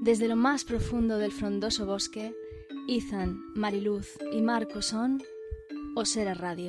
Desde lo más profundo del frondoso bosque, Ethan, Mariluz y Marco son Osera Radio.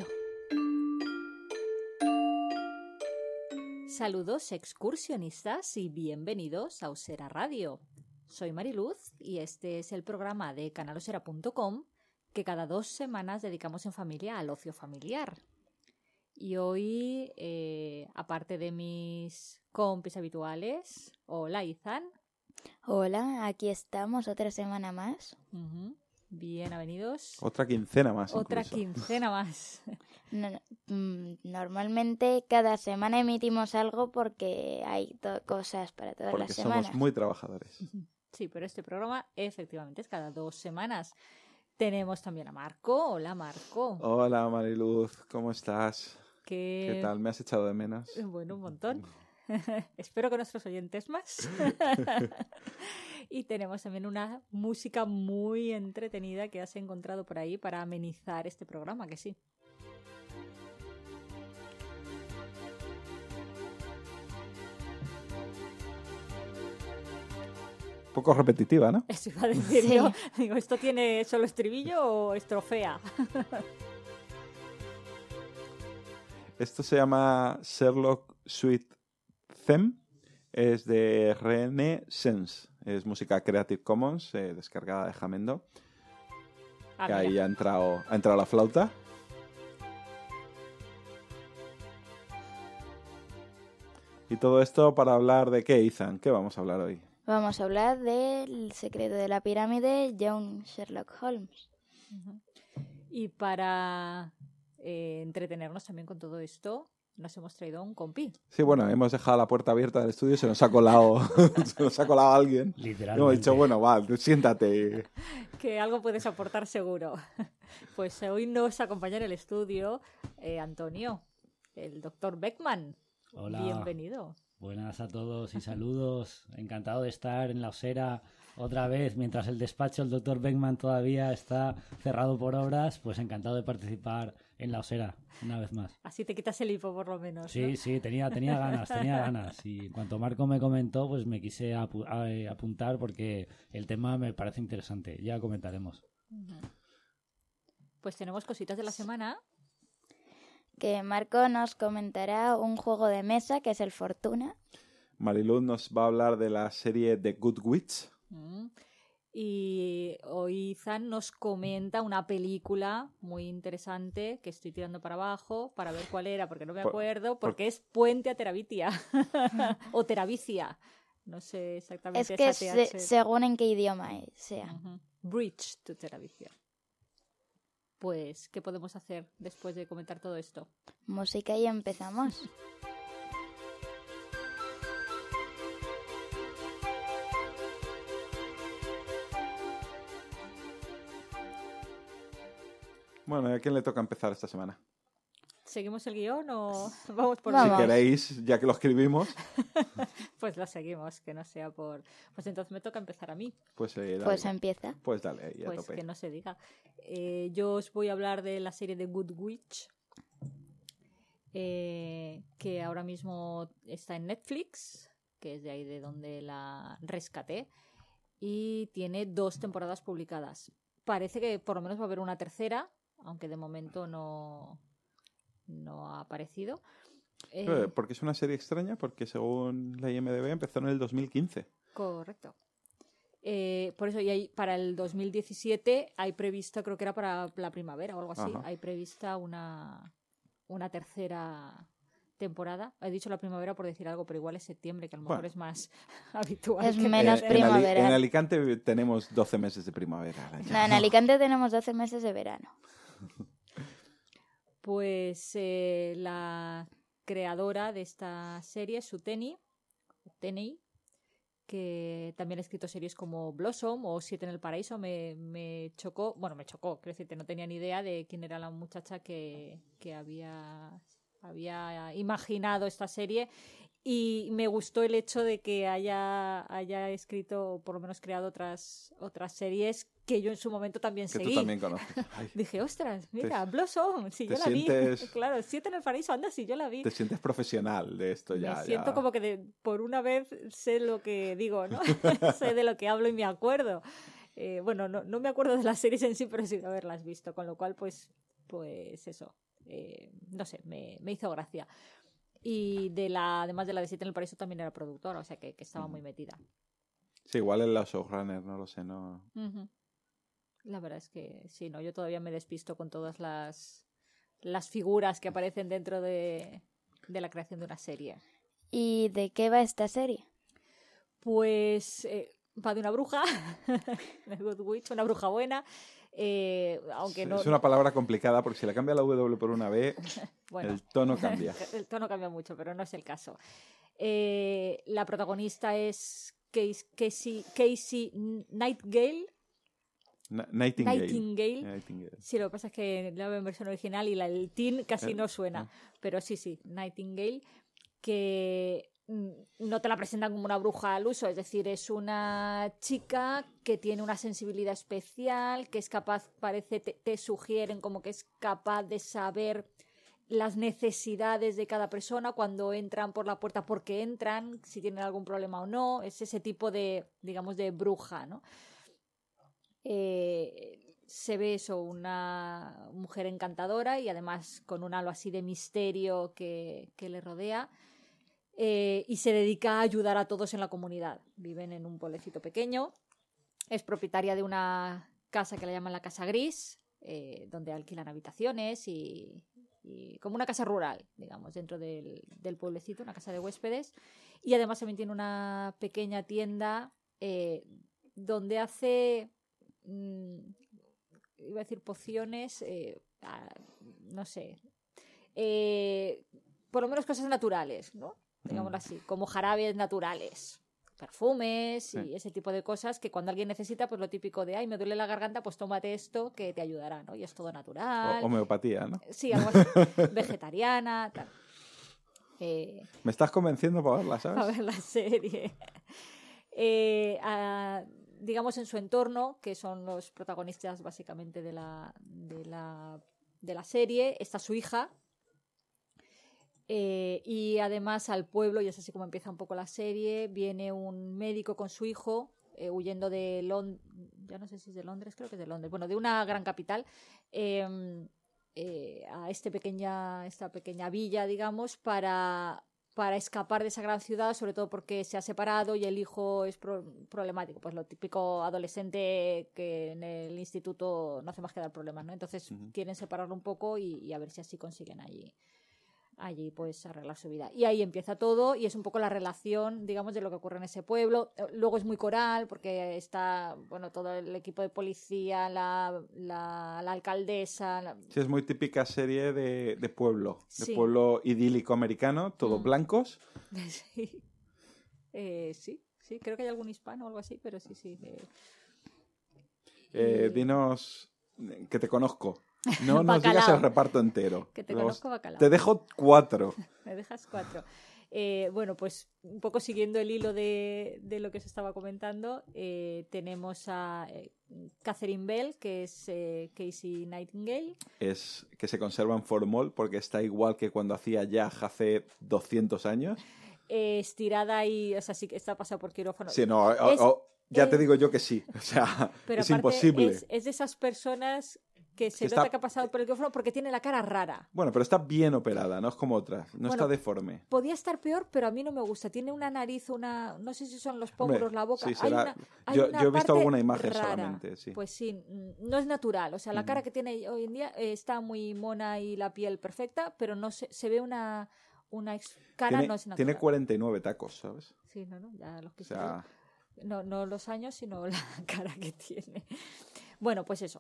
Saludos excursionistas y bienvenidos a Osera Radio. Soy Mariluz y este es el programa de canalosera.com que cada 2 semanas dedicamos en familia al ocio familiar. Y hoy, aparte de mis compis habituales, hola Ethan. Hola, aquí estamos otra semana más. Bienvenidos. Otra quincena más. Otra incluso. quincena más. Normalmente cada semana emitimos algo porque hay cosas para todas Porque las semanas. somos muy trabajadores. Sí, pero este programa efectivamente es cada 2 semanas. Tenemos también a Marco. Hola, Marco. Hola Mariluz, ¿cómo estás? ¿Qué ¿Qué tal? ¿Me has echado de menos? Bueno, un montón. Espero que nuestros oyentes más. Y tenemos también una música muy entretenida que has encontrado por ahí para amenizar este programa, que sí. Un poco repetitiva, ¿no? Eso iba a decir Sí. yo. Digo, ¿esto tiene solo estribillo o estrofea? Esto se llama Sherlock Suite Theme. Es de Renaissance. Es música Creative Commons, descargada de Jamendo. Ah, Que ahí mira. ha entrado la flauta. Y todo esto para hablar de qué, Ethan. ¿Qué vamos a hablar hoy? Vamos a hablar del secreto de la pirámide, John Sherlock Holmes. Y para entretenernos también con todo esto, nos hemos traído un compi. Sí, bueno, hemos dejado la puerta abierta del estudio, se nos ha colado, alguien. Y Literalmente. hemos dicho, bueno, va, siéntate. Que algo puedes aportar seguro. Pues hoy nos acompaña en el estudio Antonio, el doctor Beckman. Hola. Bienvenido. Buenas a todos y saludos. Encantado de estar en la Osera otra vez, mientras el despacho del doctor Beckman todavía está cerrado por obras, pues encantado de participar en la Osera una vez más. Así te quitas el hipo por lo menos, Sí, ¿no? sí, tenía ganas. Y en cuanto Marco me comentó, pues me quise apuntar porque el tema me parece interesante. Ya comentaremos. Pues tenemos cositas de la semana. Que Marco nos comentará un juego de mesa que es el Fortuna. Mariluz nos va a hablar de la serie The Good Witch. Y hoy Zan nos comenta una película muy interesante que estoy tirando para abajo para ver cuál era, porque no me acuerdo, porque es Puente a Terabitia o Terabicia. No sé exactamente. Es que esa TH. según en qué idioma sea. Bridge to Terabicia. Pues, ¿qué podemos hacer después de comentar todo esto? Música y empezamos. Bueno, ¿a quién le toca empezar esta semana? ¿Seguimos el guión o vamos por Vamos. Si queréis, ya que lo escribimos, Pues lo seguimos, que no sea por... Pues entonces me toca empezar a mí. pues dale. Pues empieza. Pues dale, ahí a Pues tope. que no se diga. Yo os voy a hablar de la serie The Good Witch, que ahora mismo está en Netflix, que es de ahí de donde la rescaté, y tiene 2 temporadas publicadas. Parece que por lo menos va a haber una tercera, aunque de momento no ha aparecido. Porque es una serie extraña, porque según la IMDb empezó en el 2015. Correcto. Por eso, y para el 2017 hay prevista, creo que era para la primavera o algo así, Ajá. hay prevista una tercera temporada. He dicho la primavera por decir algo, pero igual es septiembre, que a lo mejor Bueno. es más habitual. Es que menos En primavera. Alicante tenemos 12 meses de primavera. al año. No, en Alicante tenemos 12 meses de verano. Pues la creadora de esta serie, Suteni, que también ha escrito series como Blossom o Siete en el Paraíso, me chocó, quiero decirte, no tenía ni idea de quién era la muchacha que había imaginado esta serie Y me gustó el hecho de que haya escrito, o por lo menos creado otras series que yo en su momento también Que seguí. tú también conoces. Ay, Dije, ostras, mira, Blossom, sí, yo la vi. Claro, 7 en el paraíso, anda, sí, yo la vi. te sientes profesional de esto ya. Me siento ya. como que por una vez sé lo que digo, ¿no? Sé de lo que hablo y me acuerdo. Bueno, no me acuerdo de las series en sí, pero sí de haberlas visto, con lo cual, pues eso. No sé, me hizo gracia. Y además de la de 7 en el paraíso también era productora, o sea que estaba muy metida. Sí, igual en los showrunners, no lo sé, no. Uh-huh. La verdad es que sí, no, yo todavía me despisto con todas las figuras que aparecen dentro de la creación de una serie. ¿Y de qué va esta serie? Pues va de una bruja, The Good Witch, una bruja buena. Aunque no, es una palabra complicada porque si la cambia la W por una B, bueno, el tono cambia. El tono cambia mucho, pero no es el caso. La protagonista es Casey Nightingale. Nightingale. Sí, lo que pasa es que la veo en versión original y el teen casi no suena. Pero sí, Nightingale, que no te la presentan como una bruja al uso, es decir, es una chica que tiene una sensibilidad especial, que es capaz, te sugieren como que es capaz de saber las necesidades de cada persona cuando entran por la puerta, porque entran, si tienen algún problema o no, es ese tipo de, digamos, de bruja, ¿no? Se ve eso, una mujer encantadora y además con un halo así de misterio que le rodea. Y se dedica a ayudar a todos en la comunidad. Viven en un pueblecito pequeño. Es propietaria de una casa que la llaman la Casa Gris, donde alquilan habitaciones y como una casa rural, digamos, dentro del pueblecito, una casa de huéspedes. Y además también tiene una pequeña tienda donde hace, iba a decir pociones, no sé, por lo menos cosas naturales, ¿no? Digámoslo así, como jarabes naturales, perfumes y ese tipo de cosas que cuando alguien necesita, pues lo típico de, ay, me duele la garganta, pues tómate esto que te ayudará, ¿no? Y es todo natural. Homeopatía, ¿no? Sí, algo así. Vegetariana, tal. Me estás convenciendo para verla, ¿sabes? Para ver la serie. Digamos en su entorno, que son los protagonistas básicamente de la serie, está su hija. Y además al pueblo, y es así como empieza un poco la serie, viene un médico con su hijo huyendo de Londres, ya no sé si es de Londres, creo que es de Londres, bueno, de una gran capital, a esta pequeña villa, digamos, para escapar de esa gran ciudad, sobre todo porque se ha separado y el hijo es problemático, pues lo típico adolescente que en el instituto no hace más que dar problemas, ¿no? Entonces quieren separarlo un poco y a ver si así consiguen allí pues arreglar su vida. Y ahí empieza todo y es un poco la relación, digamos, de lo que ocurre en ese pueblo. Luego es muy coral porque está, bueno, todo el equipo de policía, la alcaldesa. Sí, es muy típica serie de pueblo, Sí. pueblo idílico americano, todos blancos. Sí. Sí, creo que hay algún hispano o algo así, pero sí. Dinos que te conozco. No nos Bacalao. digas el reparto entero. Que te conozco, bacalao. Te dejo 4. Me dejas 4. Bueno, pues un poco siguiendo el hilo de lo que os estaba comentando, tenemos a Catherine Bell, que es Casey Nightingale. Es que se conserva en formol porque está igual que cuando hacía Yaj hace 200 años. Estirada y, o sea, sí que está pasada por quirófano. Sí, no, ya te digo yo que sí. O sea, pero es aparte imposible. Es de esas personas que se nota que ha pasado por el quirófano porque tiene la cara rara. Bueno, pero está bien operada, no es como otras. No está deforme. Podía estar peor, pero a mí no me gusta. Tiene una nariz, no sé si son los pómulos, la boca. Sí, Hay yo una he visto parte alguna imagen rara. solamente, sí. Pues sí, no es natural. O sea, la cara que tiene hoy en día está muy mona y la piel perfecta, pero no se ve una cara no es natural. Tiene 49 tacos, ¿sabes? Sí, no, ya los que o sea... no los años, sino la cara que tiene. Bueno, pues eso.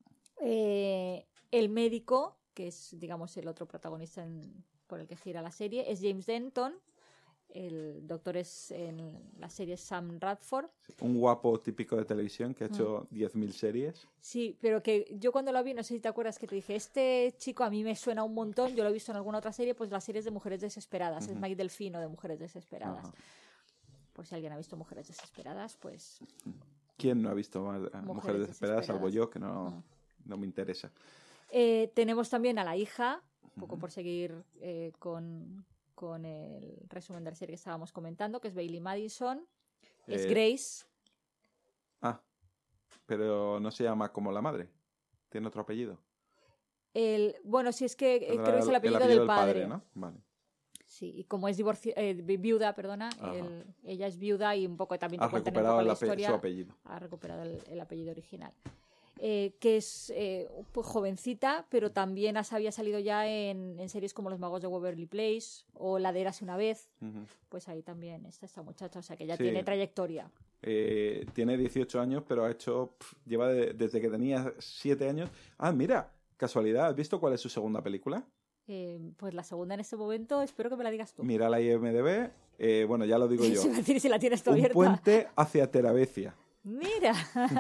El médico, que es, digamos, el otro protagonista por el que gira la serie, es James Denton, El doctor es en la serie Sam Radford. Un guapo típico de televisión que ha hecho 10.000 series. Sí, pero que yo cuando lo vi, no sé si te acuerdas que te dije, este chico a mí me suena un montón, yo lo he visto en alguna otra serie, pues las series de Mujeres Desesperadas, es Mike Delfino de Mujeres Desesperadas. Por si alguien ha visto Mujeres Desesperadas, pues... ¿Quién no ha visto Mujeres Desesperadas? Salvo yo, que no me interesa. Tenemos también a la hija, un poco por seguir con el resumen de la serie que estábamos comentando, que es Bailey Madison, es Grace. Pero no se llama como la madre, tiene otro apellido. Bueno, sí, es que creo que es el apellido del padre. ¿No? Vale. Sí, y como es viuda, perdona, ella es viuda y un poco también te cuentan un poco la historia. Su apellido. Ha recuperado el apellido original. Que es pues, jovencita, pero también había salido ya en series como Los Magos de Waverly Place o La de Érase una vez. Pues ahí también está esta muchacha, o sea que ya tiene trayectoria. Tiene 18 años, pero lleva desde que tenía 7 años. Ah, mira, casualidad, ¿has visto cuál es su segunda película? Pues la segunda en este momento, espero que me la digas tú. Mira la IMDb, bueno, ya lo digo yo. Si la tienes tú Un abierta. puente hacia Terabecia. Mira,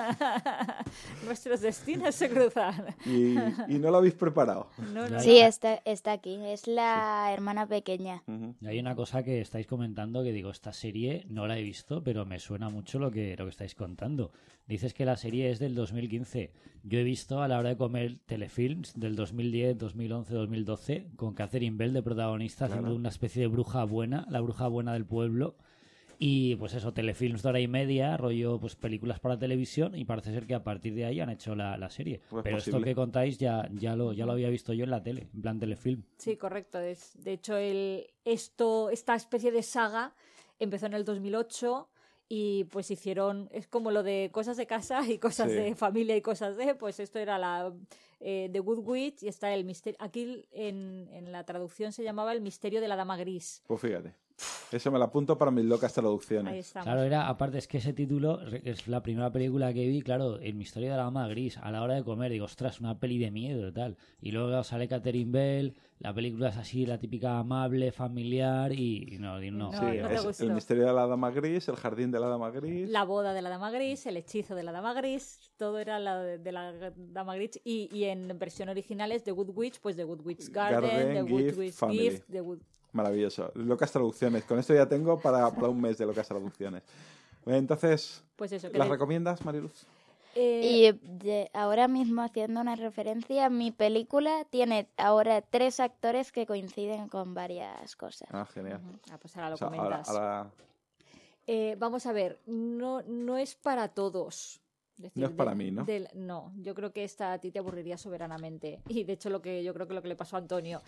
nuestros destinos se cruzan. Y no lo habéis preparado. No. Sí, está aquí. Es la hermana pequeña. Y hay una cosa que estáis comentando que digo, esta serie no la he visto, pero me suena mucho lo que estáis contando. Dices que la serie es del 2015. Yo he visto A la hora de comer telefilms del 2010, 2011, 2012 con Catherine Bell de protagonista haciendo una especie de bruja buena, la bruja buena del pueblo. Y pues eso, telefilms de hora y media, rollo pues películas para televisión, y parece ser que a partir de ahí han hecho la serie. Pues pero posible. esto que contáis ya lo había visto yo en la tele, en plan telefilm. Sí, correcto. De hecho, esta especie de saga empezó en el 2008 y pues hicieron, es como lo de cosas de casa y cosas de familia y cosas pues esto era la The Good Witch, y está el misterio. Aquí en la traducción se llamaba El misterio de la dama gris. Pues fíjate. Eso me lo apunto para mis locas traducciones. Ahí estamos. Claro, aparte es que ese título es la primera película que vi, claro, El misterio de la dama gris, A la hora de comer, digo, ostras, una peli de miedo y tal. Y luego sale Catherine Bell, la película es así, la típica amable, familiar y no. Sí, es El misterio de la dama gris, El jardín de la dama gris. La boda de la dama gris, El hechizo de la dama gris, todo era de la dama gris. Y en versión original es The Good Witch, pues The Good Witch Garden, The Good Witch Gift, The Good... Maravilloso. Locas traducciones. Con esto ya tengo para un mes de locas traducciones. Entonces, pues eso, ¿las recomiendas, Mariluz? Y ahora mismo, haciendo una referencia, mi película tiene ahora 3 actores que coinciden con varias cosas. Ah, genial. Pues ahora lo comentas. Ahora... Vamos a ver, no es para todos. No es para mí, ¿no? No, yo creo que esta a ti te aburriría soberanamente. Y de hecho yo creo que lo que le pasó a Antonio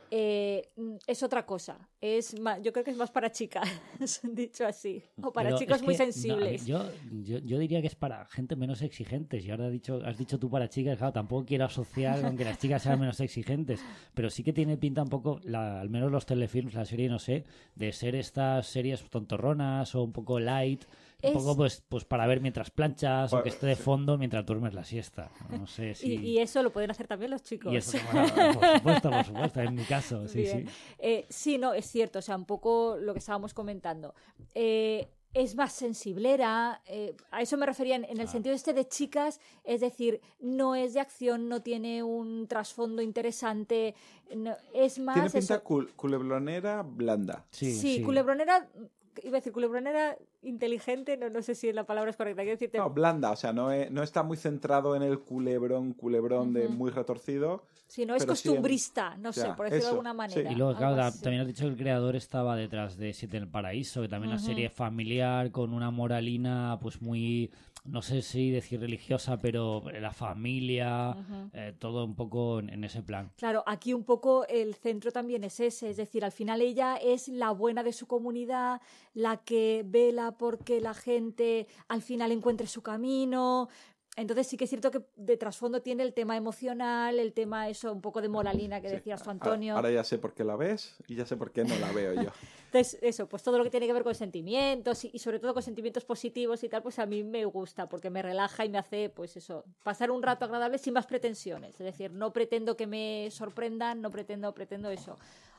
es otra cosa. Yo creo que es más para chicas, dicho así. O para Pero chicos es muy que, sensibles. No, yo diría que es para gente menos exigente. Y ahora has dicho tú para chicas, claro, tampoco quiero asociar con que las chicas sean menos exigentes. Pero sí que tiene pinta un poco, al menos los telefilms, la serie, no sé, de ser estas series tontorronas o un poco light. Un poco pues para ver mientras planchas o que esté de fondo mientras duermes la siesta. No sé si... Y eso lo pueden hacer también los chicos. Y eso, por supuesto, en mi caso, sí, Bien. sí. Sí, no, es cierto, o sea, un poco lo que estábamos comentando. Es más sensiblera, a eso me refería en el sentido de chicas, es decir, no es de acción, no tiene un trasfondo interesante, es más... Tiene pinta culeblonera blanda. Sí, culebronera... Iba a decir culebronera inteligente, no sé si la palabra es correcta. Quiero decirte... No, blanda, o sea, no está muy centrado en el culebrón de muy retorcido. Sí, no es costumbrista, no sé, por decirlo de alguna manera. Sí. Y luego, claro, también has dicho que el creador estaba detrás de Siete en el Paraíso, que también una serie familiar con una moralina pues muy, no sé si decir religiosa, pero la familia, todo un poco en ese plan. Claro, aquí un poco el centro también es ese, es decir, al final ella es la buena de su comunidad, la que vela porque la gente al final encuentre su camino. Entonces sí que es cierto que de trasfondo tiene el tema emocional, el tema eso, un poco de moralina que decías tú, Antonio. Ahora ya sé por qué la ves y ya sé por qué no la veo yo. Entonces eso, pues todo lo que tiene que ver con sentimientos y sobre todo con sentimientos positivos y tal, pues a mí me gusta porque me relaja y me hace, pues eso, pasar un rato agradable sin más pretensiones. Es decir, no pretendo que me sorprendan, no pretendo eso.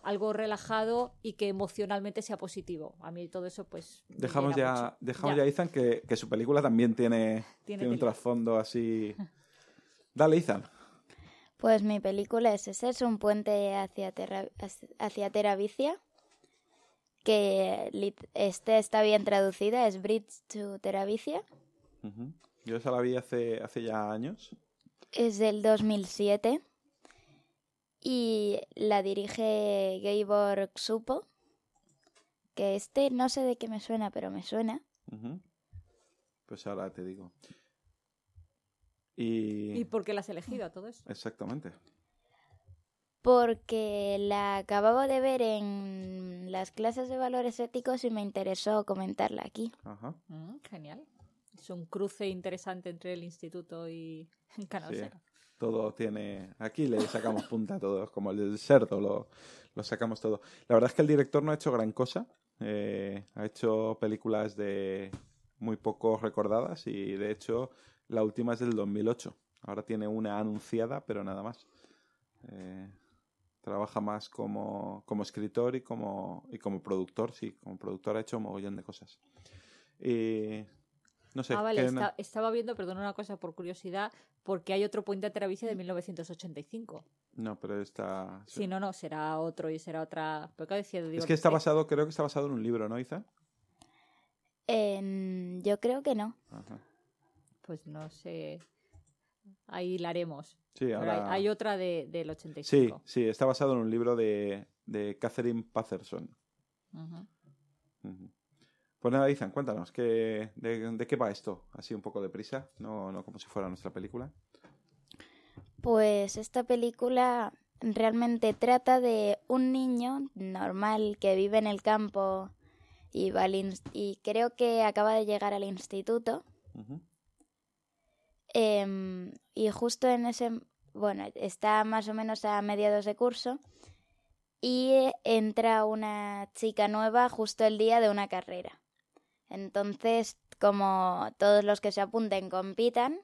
algo relajado y que emocionalmente sea positivo. A mí todo eso pues Dejamos ya ya a Ethan que su película también tiene un trasfondo así. Dale, Ethan. Pues mi película es ese, es un puente hacia Teravicia, que está bien traducida, es Bridge to Teravicia. Uh-huh. Yo esa la vi hace ya años. Es del 2007 y la dirige Gabor Ksupo, que no sé de qué me suena, pero me suena. Uh-huh. Pues ahora te digo. ¿Y por qué la has elegido a todo eso? Exactamente. Porque la acababa de ver en las clases de valores éticos y me interesó comentarla aquí. Ajá. Genial. Es un cruce interesante entre el instituto y Canal Osera. Sí, todo tiene... Aquí le sacamos punta a todos, como el del cerdo, lo sacamos todo. La verdad es que el director no ha hecho gran cosa. Ha hecho películas de muy poco recordadas y, de hecho, la última es del 2008. Ahora tiene una anunciada, pero nada más. Trabaja más como escritor y como productor. Sí, como productor ha hecho un mogollón de cosas. No sé. Vale, estaba viendo, perdón, una cosa por curiosidad, porque hay otro puente a Teravicia de 1985. No, pero está... Sí, no, será otro y será otra... Es que está basado, creo que está basado en un libro, ¿no, Isa? Yo creo que no. Ajá. Pues no sé... Ahí la haremos. Sí, ahora... hay otra del 85. Sí, está basado en un libro de Catherine Patterson. Uh-huh. Uh-huh. Pues nada, Ethan, cuéntanos, ¿de qué va esto? Así un poco deprisa, no como si fuera nuestra película. Pues esta película realmente trata de un niño normal que vive en el campo y creo que acaba de llegar al instituto. Uh-huh. Y justo en está más o menos a mediados de curso y entra una chica nueva justo el día de una carrera. Entonces, como todos los que se apunten compiten,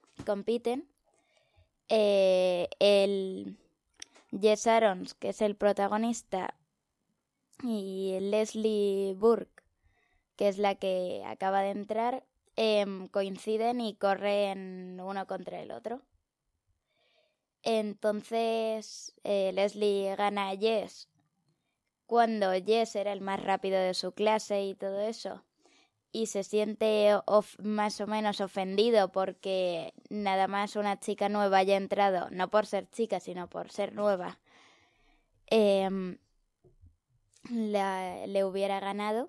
el Jess Arons, que es el protagonista, y Leslie Burke, que es la que acaba de entrar, coinciden y corren uno contra el otro. Entonces Leslie gana a Jess cuando Jess era el más rápido de su clase y todo eso, y se siente más o menos ofendido porque nada más una chica nueva haya entrado, no por ser chica sino por ser nueva, le hubiera ganado.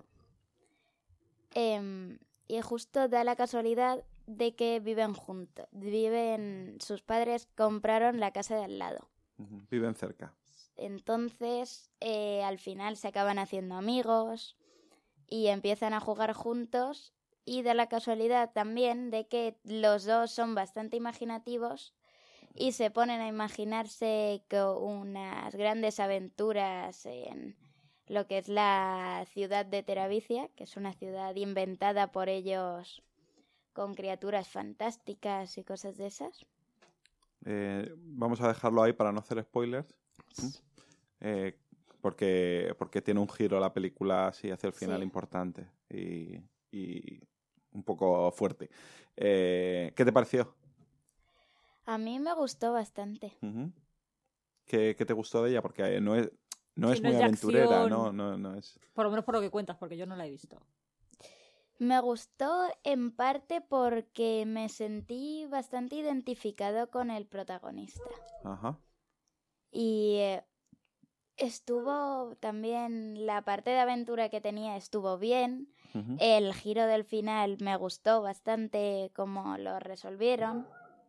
Y justo da la casualidad de que viven juntos. Sus padres compraron la casa de al lado. Uh-huh. Viven cerca. Entonces, al final se acaban haciendo amigos y empiezan a jugar juntos. Y da la casualidad también de que los dos son bastante imaginativos y se ponen a imaginarse unas grandes aventuras en lo que es la ciudad de Teravicia, que es una ciudad inventada por ellos con criaturas fantásticas y cosas de esas. Vamos a dejarlo ahí para no hacer spoilers, porque tiene un giro la película así hacia el final importante y un poco fuerte. ¿Qué te pareció? A mí me gustó bastante. Uh-huh. ¿Qué te gustó de ella? Porque no es muy aventurera, no es... Por lo menos por lo que cuentas, porque yo no la he visto. Me gustó en parte porque me sentí bastante identificado con el protagonista. Ajá. Y estuvo también, la parte de aventura que tenía estuvo bien. Uh-huh. El giro del final me gustó bastante cómo lo resolvieron.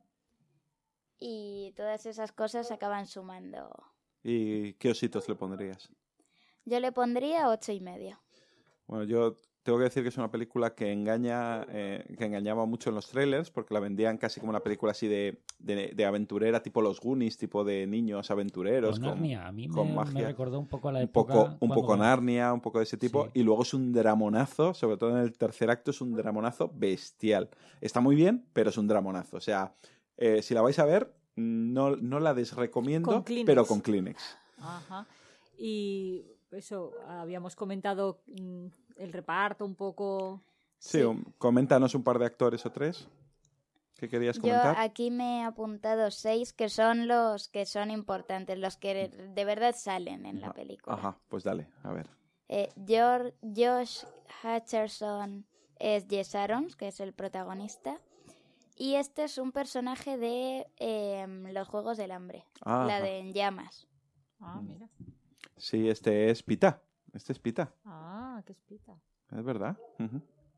Y todas esas cosas acaban sumando. ¿Y qué ositos le pondrías? Yo le pondría 8,5. Bueno, yo tengo que decir que es una película que engañaba mucho en los trailers, porque la vendían casi como una película así de aventurera, tipo los Goonies, tipo de niños aventureros. Con Narnia, a mí me recordó un poco a la época... Un poco Narnia, un poco de ese tipo, sí. Y luego es un dramonazo, sobre todo en el tercer acto, es un dramonazo bestial. Está muy bien, pero es un dramonazo. O sea, si la vais a ver, no la desrecomiendo, pero con Kleenex. Ajá. Y eso, habíamos comentado el reparto un poco. Sí, coméntanos un par de actores o 3 que querías comentar. Yo aquí me he apuntado 6 que son los que son importantes, los que de verdad salen en la película. Ajá, pues dale, a ver. Josh Hutcherson es Jess Arons, que es el protagonista. Y este es un personaje de los Juegos del Hambre, la de En Llamas. Ah, mira. Sí, este es Pita. Ah, qué es Pita. Es verdad. Uh-huh.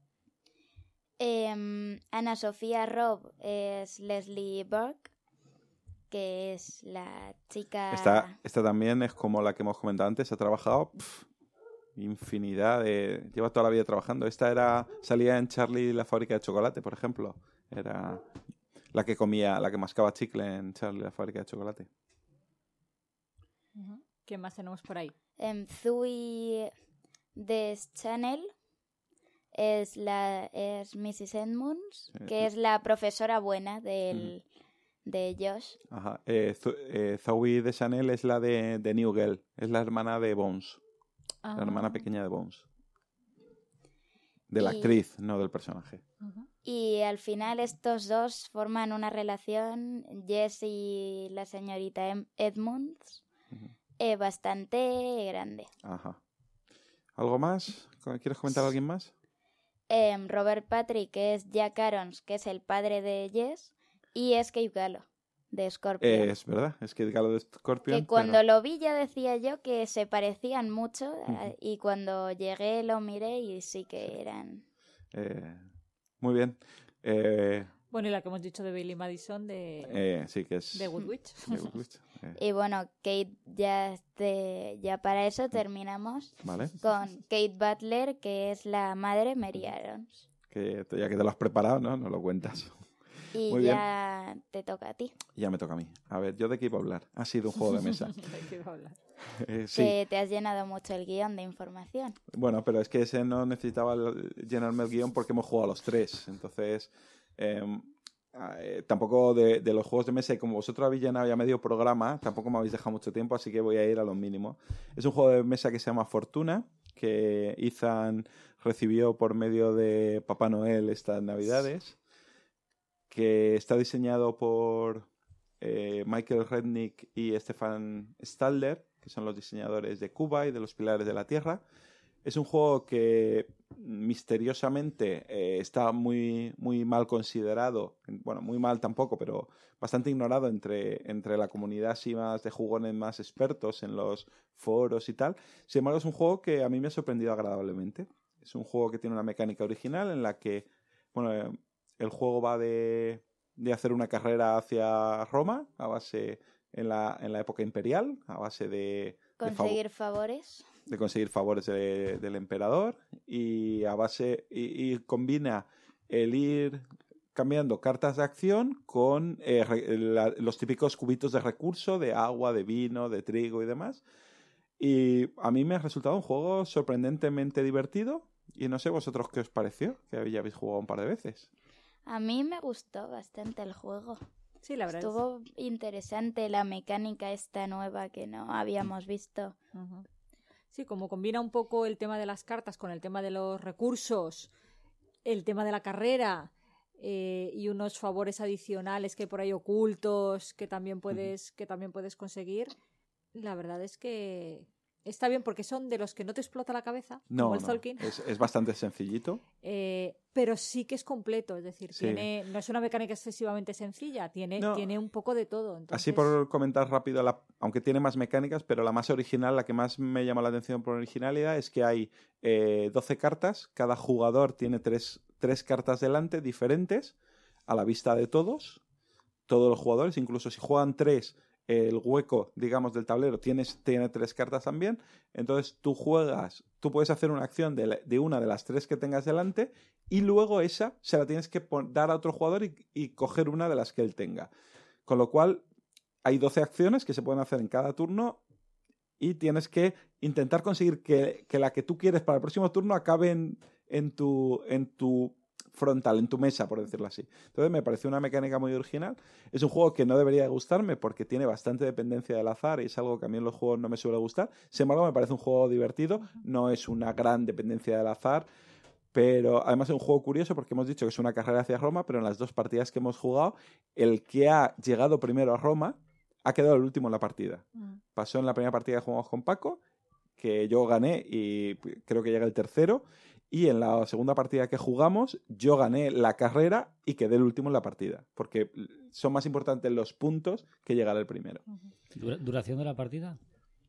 Ana Sofía Robb es Leslie Burke, que es la chica... Esta también es como la que hemos comentado antes. Ha trabajado infinidad de... Lleva toda la vida trabajando. Salía en Charlie y la fábrica de chocolate, por ejemplo. Era la que mascaba chicle en Charlie y la fábrica de chocolate. Uh-huh. ¿Qué más tenemos por ahí? Zoe Deschanel es Mrs. Edmonds, que es la profesora buena de Josh. Ajá. Zoe Deschanel es la de New Girl. Es la hermana de Bones. La hermana pequeña de Bones. De la actriz, no del personaje. Uh-huh. Y al final estos dos forman una relación, Jess y la señorita Edmonds, bastante grande. Ajá. ¿Algo más? ¿Quieres comentar a alguien más? Robert Patrick, que es Jack Arons, que es el padre de Jess, y Escape Gallo, de Scorpion. Es verdad, Escape Gallo de Scorpion. Que cuando lo vi ya decía yo que se parecían mucho, y cuando llegué lo miré y sí que eran... Muy bien. Bueno, y la que hemos dicho de Billy Madison sí, que es de Good Witch. de Good Witch. Y bueno, Kate, ya para eso terminamos Vale. con Kate Butler, que es la madre Mary Arons. Que ya que te lo has preparado, ¿no? Nos lo cuentas. Y Muy ya bien. Te toca a ti. Ya me toca a mí. A ver, ¿yo de qué iba a hablar? Ha sido un juego de mesa. ¿De qué iba a hablar? Sí. Que te has llenado mucho el guión de información. Bueno, pero es que ese no necesitaba llenarme el guión porque hemos jugado a los 3. Entonces, tampoco de los juegos de mesa, y como vosotros habéis llenado ya medio programa, tampoco me habéis dejado mucho tiempo, así que voy a ir a lo mínimo. Es un juego de mesa que se llama Fortuna, que Ethan recibió por medio de Papá Noel estas Navidades, que está diseñado por Michael Rednick y Stefan Stalder, que son los diseñadores de Cuba y de los Pilares de la Tierra. Es un juego que misteriosamente está muy, muy mal considerado, bueno, muy mal tampoco, pero bastante ignorado entre la comunidad así más de jugones más expertos en los foros y tal. Sin embargo, es un juego que a mí me ha sorprendido agradablemente. Es un juego que tiene una mecánica original en la que, bueno, el juego va de hacer una carrera hacia Roma, a base en la época imperial, a base de conseguir favores. De conseguir favores del emperador, y a base y combina el ir cambiando cartas de acción con los típicos cubitos de recurso de agua, de vino, de trigo y demás. Y a mí me ha resultado un juego sorprendentemente divertido, y no sé vosotros qué os pareció, que ya habéis jugado un par de veces. A mí me gustó bastante el juego. Sí, la verdad. Estuvo interesante la mecánica esta nueva que no habíamos visto. Uh-huh. Sí, como combina un poco el tema de las cartas con el tema de los recursos, el tema de la carrera y unos favores adicionales que hay por ahí ocultos que también puedes conseguir. La verdad es que está bien porque son de los que no te explota la cabeza, como el Tolkien. Es bastante sencillito. Pero sí que es completo, es decir, sí. no es una mecánica excesivamente sencilla, tiene un poco de todo. Entonces... Así por comentar rápido, aunque tiene más mecánicas, pero la más original, la que más me llama la atención por originalidad, es que hay 12 cartas, cada jugador tiene tres cartas delante diferentes, a la vista de todos los jugadores, incluso si juegan 3, el hueco, digamos, del tablero tiene 3 cartas también. Entonces tú puedes hacer una acción de una de las 3 que tengas delante, y luego esa se la tienes que dar a otro jugador y coger una de las que él tenga. Con lo cual hay 12 acciones que se pueden hacer en cada turno, y tienes que intentar conseguir que la que tú quieres para el próximo turno acabe en tu frontal en tu mesa, por decirlo así. Entonces me pareció una mecánica muy original. Es un juego que no debería de gustarme porque tiene bastante dependencia del azar y es algo que a mí en los juegos no me suele gustar. Sin embargo, me parece un juego divertido, no es una gran dependencia del azar, pero además es un juego curioso porque hemos dicho que es una carrera hacia Roma, pero en las 2 partidas que hemos jugado, el que ha llegado primero a Roma ha quedado el último en la partida. Pasó en la primera partida que jugamos con Paco, que yo gané y creo que llega el tercero, y en la segunda partida que jugamos yo gané la carrera y quedé el último en la partida, porque son más importantes los puntos que llegar el primero. ¿Duración de la partida?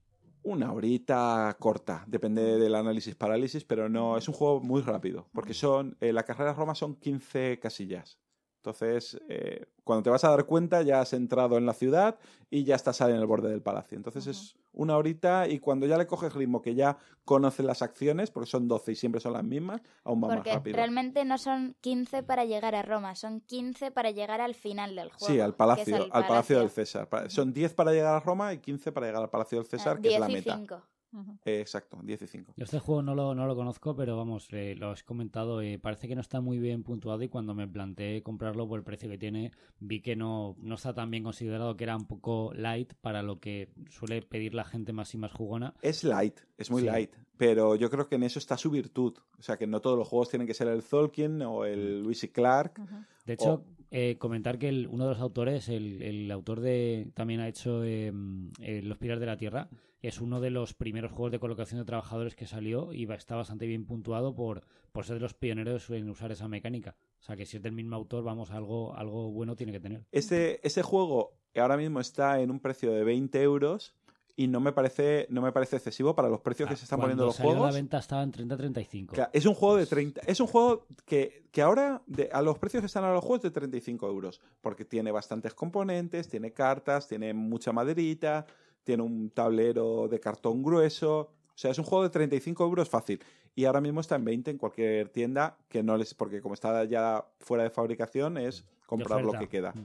1 horita corta, depende del análisis-parálisis, pero no, es un juego muy rápido, porque la carrera a Roma son 15 casillas. Entonces, cuando te vas a dar cuenta, ya has entrado en la ciudad y ya estás en el borde del palacio. Entonces es 1 horita y cuando ya le coges ritmo, que ya conoces las acciones, porque son 12 y siempre son las mismas, aún va más rápido. Porque realmente no son 15 para llegar a Roma, son 15 para llegar al final del juego. Sí, al palacio del César. Son 10 para llegar a Roma y 15 para llegar al Palacio del César, que es la meta. 15. Exacto, 10 y 5. Yo este juego no lo conozco, pero vamos, lo has comentado, parece que no está muy bien puntuado y cuando me planteé comprarlo por el precio que tiene, vi que no está tan bien considerado, que era un poco light para lo que suele pedir la gente más y más jugona. Es light, es muy light, pero yo creo que en eso está su virtud. O sea, que no todos los juegos tienen que ser el Tolkien o el Lewis y Clark. De hecho, comentar que uno de los autores, el autor también ha hecho Los Pilares de la Tierra, es uno de los primeros juegos de colocación de trabajadores que salió y está bastante bien puntuado por ser de los pioneros en usar esa mecánica. O sea, que si es del mismo autor, vamos, algo bueno tiene que tener. Ese juego ahora mismo está en un precio de 20 euros y no me parece excesivo para los precios que se están poniendo los juegos. Cuando salió a la venta estaba en 30-35. Claro, es un juego de 30. Es un juego que ahora, a los precios que están ahora los juegos, de 35 euros. Porque tiene bastantes componentes, tiene cartas, tiene mucha maderita, tiene un tablero de cartón grueso. O sea, es un juego de 35 euros fácil. Y ahora mismo está en 20 en cualquier tienda, porque como está ya fuera de fabricación, es comprar lo que queda.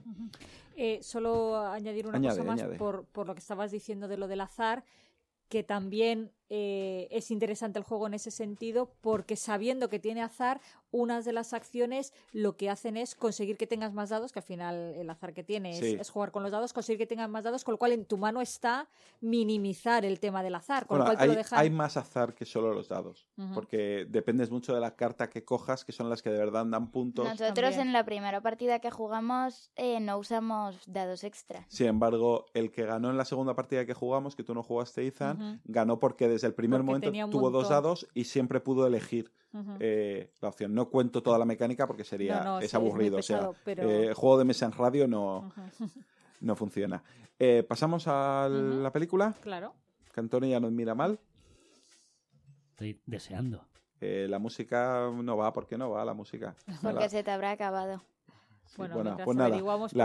Solo añadir una cosa más por lo que estabas diciendo de lo del azar, que también es interesante el juego en ese sentido, porque sabiendo que tiene azar, unas de las acciones lo que hacen es conseguir que tengas más dados, que al final el azar que tiene es jugar con los dados, conseguir que tengas más dados, con lo cual en tu mano está minimizar el tema del azar. Con lo cual hay más azar que solo los dados, porque dependes mucho de la carta que cojas, que son las que de verdad dan puntos. Nosotros también. En la primera partida que jugamos no usamos dados extra. Sin embargo, el que ganó en la segunda partida que jugamos, que tú no jugaste, Ethan, ganó porque desde el primer momento tuvo 2 dados y siempre pudo elegir la opción. No cuento toda la mecánica porque es aburrido. Pesado, pero... el juego de mesa en radio no funciona. ¿Pasamos a la película? Claro. Que Antonio ya nos mira mal. Estoy deseando. La música no va. ¿Por qué no va la música? Porque se te habrá acabado. Sí, bueno, pues nada.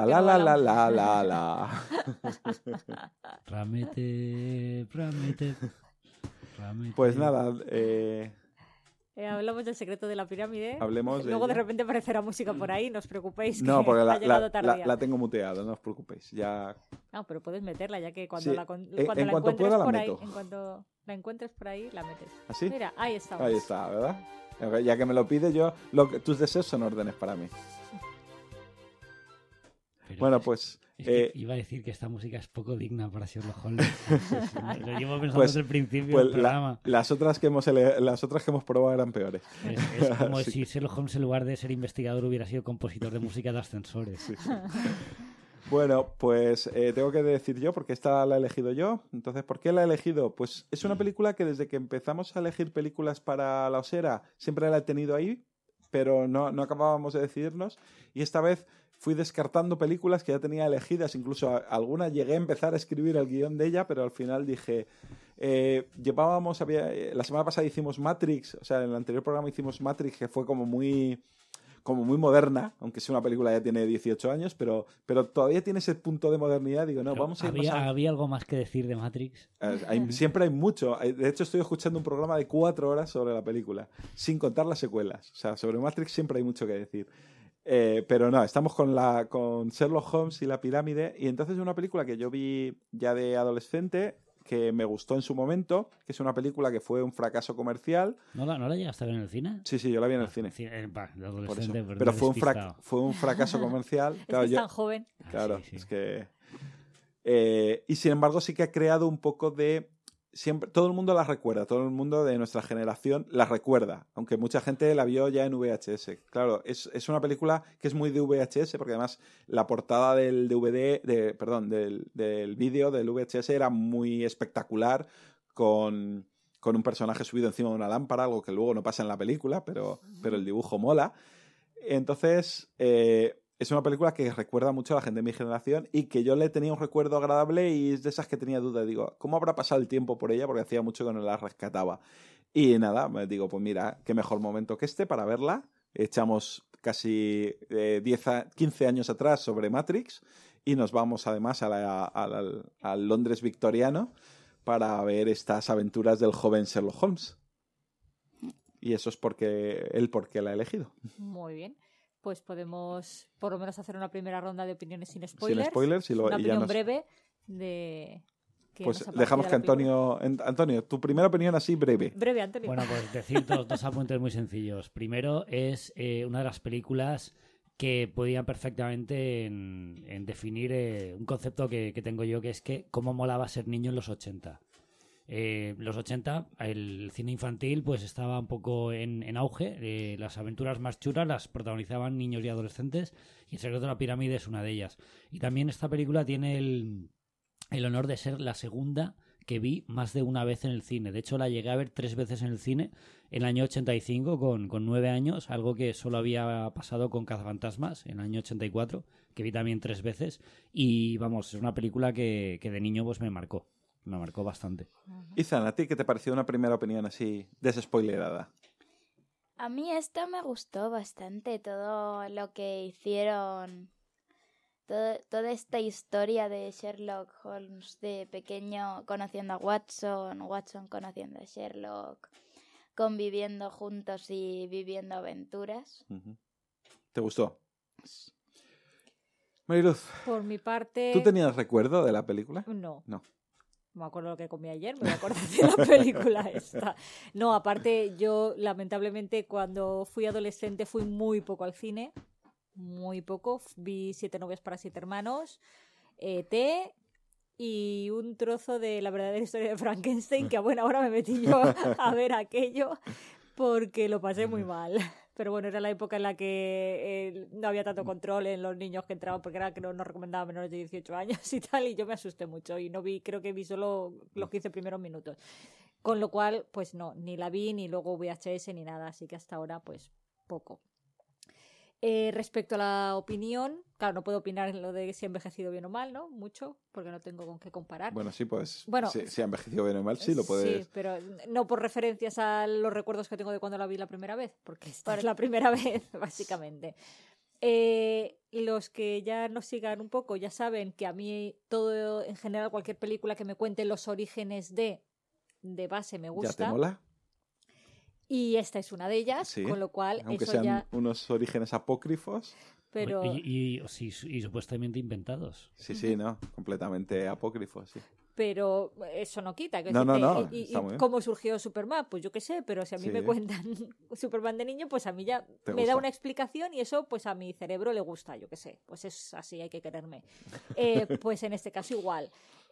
Ramete. Pues nada, hablamos del secreto de la pirámide. Hablemos de Luego ella. de repente aparecerá música por ahí, no os preocupéis. No, porque ha llegado tardía. la tengo muteada, no os preocupéis. Ya... No, pero puedes meterla, ya que cuando Sí, la en cuanto encuentres pueda, la por ahí, meto. en cuanto la encuentres por ahí, la metes. ¿Así? Mira, ahí está. Ahí está, ¿verdad? Ya que me lo pide yo, tus deseos son órdenes para mí. Pero bueno, pues... iba a decir que esta música es poco digna para Sherlock Holmes. Lo llevo pensando pues, desde el principio del programa. Las otras que hemos probado eran peores. Es como si Sherlock Holmes, en lugar de ser investigador, hubiera sido compositor de música de ascensores. Sí. Bueno, pues tengo que decir yo, porque esta la he elegido yo. Entonces, ¿por qué la he elegido? Pues es una película que desde que empezamos a elegir películas para la Osera, siempre la he tenido ahí, pero no acabábamos de decidirnos. Y esta vez fui descartando películas que ya tenía elegidas, incluso alguna llegué a empezar a escribir el guión de ella, pero al final dije... la semana pasada hicimos Matrix, o sea, en el anterior programa hicimos Matrix, que fue como muy moderna, aunque sea una película ya tiene 18 años, pero todavía tiene ese punto de modernidad. Digo, no, pero vamos a ir ¿Había algo más que decir de Matrix? Siempre hay mucho. De hecho, estoy escuchando un programa de 4 horas sobre la película, sin contar las secuelas. O sea, sobre Matrix siempre hay mucho que decir. Pero no, estamos con Sherlock Holmes y la pirámide, y entonces es una película que yo vi ya de adolescente, que me gustó en su momento, que es una película que fue un fracaso comercial. ¿No la llegaste a ver en el cine? Sí, yo la vi en el cine. De Por eso. adolescente, Pero fue un fracaso comercial. Claro, Es tan joven. Claro, sí. es que... y sin embargo sí que ha creado un poco de... Siempre, todo el mundo las recuerda, todo el mundo de nuestra generación las recuerda, aunque mucha gente la vio ya en VHS. Claro, es una película que es muy de VHS, porque además la portada del DVD, del vídeo del VHS era muy espectacular, con un personaje subido encima de una lámpara, algo que luego no pasa en la película, pero el dibujo mola. Entonces... es una película que recuerda mucho a la gente de mi generación y que yo le tenía un recuerdo agradable y es de esas que tenía dudas. Digo, ¿cómo habrá pasado el tiempo por ella? Porque hacía mucho que no la rescataba. Y nada, me digo, pues mira, qué mejor momento que este para verla. Echamos casi 15 años atrás sobre Matrix y nos vamos además al Londres victoriano para ver estas aventuras del joven Sherlock Holmes. Y eso es porque la ha elegido. Muy bien. Pues podemos por lo menos hacer una primera ronda de opiniones sin spoilers. Sin spoilers una y ya opinión breve de... Pues dejamos que Antonio, tu primera opinión así breve. Breve, Antonio. Bueno, pues decir dos apuntes muy sencillos. Primero, es una de las películas que podían perfectamente en definir un concepto que tengo yo, que es que cómo molaba ser niño en los 80. Los 80, el cine infantil pues estaba un poco en auge. Las aventuras más chulas las protagonizaban niños y adolescentes, y El secreto de la pirámide es una de ellas. Y también esta película tiene el honor de ser la segunda que vi más de una vez en el cine. De hecho, la llegué a ver 3 veces en el cine en el año 85 con 9 años, algo que solo había pasado con Cazafantasmas en el año 84, que vi también 3 veces. Y vamos, es una película que de niño pues me marcó bastante. Ethan, ¿a ti qué te pareció una primera opinión así desespoilerada? A mí esta me gustó bastante, todo lo que hicieron, toda esta historia de Sherlock Holmes de pequeño conociendo a Watson, Watson conociendo a Sherlock, conviviendo juntos y viviendo aventuras. ¿Te gustó? Mariluz, por mi parte... ¿tú tenías recuerdo de la película? No. No. Me acuerdo lo que comí ayer, me voy a acordar de la película esta. No, aparte, yo lamentablemente cuando fui adolescente fui muy poco al cine. Muy poco. Vi 7 novias para 7 hermanos, E.T. y un trozo de La verdadera historia de Frankenstein, que a buena hora me metí yo a ver aquello porque lo pasé muy mal. Pero bueno, era la época en la que no había tanto control en los niños que entraban, porque era que no recomendaba menores de 18 años y tal, y yo me asusté mucho y no vi, creo que vi solo los 15 primeros minutos. Con lo cual, pues no, ni la vi, ni luego VHS, ni nada, así que hasta ahora, pues poco. Respecto a la opinión, claro, no puedo opinar en lo de si ha envejecido bien o mal, ¿no? Mucho, porque no tengo con qué comparar. Bueno, sí, pues bueno, si ha envejecido bien o mal, sí lo puedes... Sí, pero no por referencias a los recuerdos que tengo de cuando la vi la primera vez, porque esta es la primera vez, básicamente. Los que ya nos sigan un poco ya saben que a mí todo, en general, cualquier película que me cuente los orígenes de base me gusta. ¿Ya te mola? Y esta es una de ellas, Sí, con lo cual aunque eso sean ya... unos orígenes apócrifos. Pero... Y supuestamente inventados. Sí, no, completamente apócrifos, sí. Pero eso no quita. Que No, ¿Y está muy bien. cómo surgió Superman? Pues yo qué sé, pero si a mí me cuentan Superman de niño, pues a mí ya me da una explicación y eso pues a mi cerebro le gusta, yo qué sé. Pues es así, hay que quererme. Pues en este caso igual.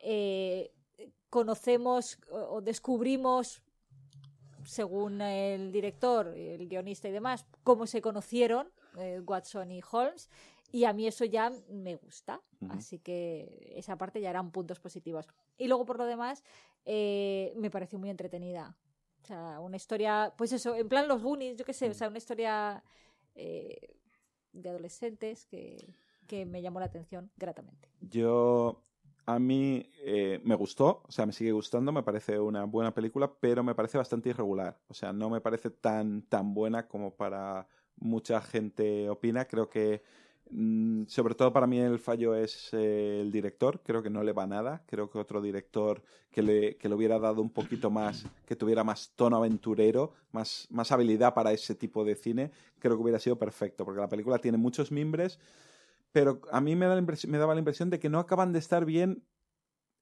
Conocemos o descubrimos, según el director, el guionista y demás, cómo se conocieron Watson y Holmes, y a mí eso ya me gusta. Así que esa parte ya eran puntos positivos. Y luego, por lo demás, me pareció muy entretenida. O sea, una historia, pues eso, en plan los Goonies, yo qué sé, o sea, una historia de adolescentes que me llamó la atención gratamente. A mí me gustó, o sea, me sigue gustando, me parece una buena película, pero me parece bastante irregular. O sea, no me parece tan buena como para mucha gente opina. Creo que, sobre todo para mí, el fallo es el director. Creo que no le va nada. Creo que otro director que le hubiera dado un poquito más, que tuviera más tono aventurero, más habilidad para ese tipo de cine, creo que hubiera sido perfecto, porque la película tiene muchos mimbres, pero a mí me daba la impresión de que no acaban de estar bien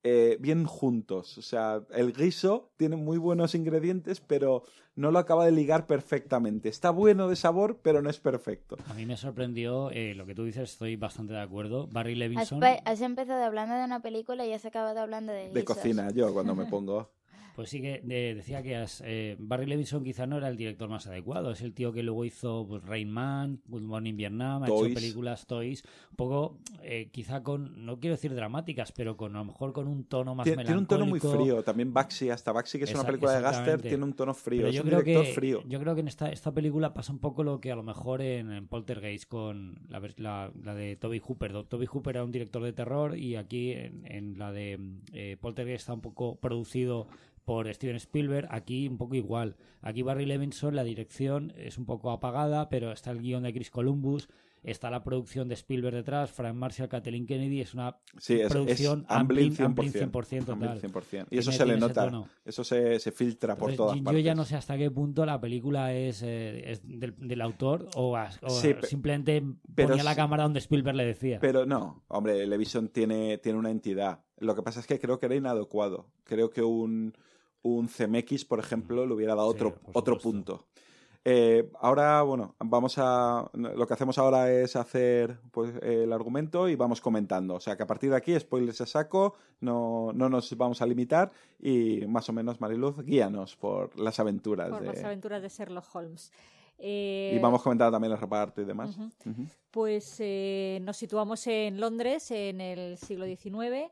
bien juntos. O sea, el guiso tiene muy buenos ingredientes, pero no lo acaba de ligar perfectamente. Está bueno de sabor, pero no es perfecto. A mí me sorprendió lo que tú dices, estoy bastante de acuerdo. Barry Levinson... Has empezado hablando de una película y has acabado hablando de De guisos. cocina, yo cuando me pongo... Pues sí que decía que Barry Levinson quizá no era el director más adecuado. Es el tío que luego hizo pues, Rain Man, Good Morning Vietnam, ha hecho películas Toys, un poco quizá con, no quiero decir dramáticas, pero con a lo mejor con un tono más melancólico. Tiene un tono muy frío. También Baxi, que es una película de Gaster, tiene un tono frío. Es un director frío. Yo creo que en esta película pasa un poco lo que a lo mejor en Poltergeist con la de Tobe Hooper. Tobe Hooper era un director de terror y aquí en la de Poltergeist está un poco producido por Steven Spielberg, aquí un poco igual. Aquí Barry Levinson, la dirección es un poco apagada, pero está el guión de Chris Columbus, está la producción de Spielberg detrás, Frank Marshall, Kathleen Kennedy, es una producción Amblin 100% total. 100%. Y eso se le nota, eso se filtra por todas partes. Yo ya no sé hasta qué punto la película es del autor o simplemente ponía la cámara donde Spielberg le decía. Pero no, hombre, Levinson tiene una entidad. Lo que pasa es que creo que era inadecuado. Creo que un CMX, por ejemplo, le hubiera dado otro punto. Ahora, bueno, lo que hacemos ahora es hacer pues, el argumento y vamos comentando. O sea, que a partir de aquí, spoilers a saco, no nos vamos a limitar y más o menos, Mariluz, guíanos por las aventuras. Las aventuras de Sherlock Holmes. Y vamos comentando también el reparto y demás. Pues nos situamos en Londres en el siglo XIX.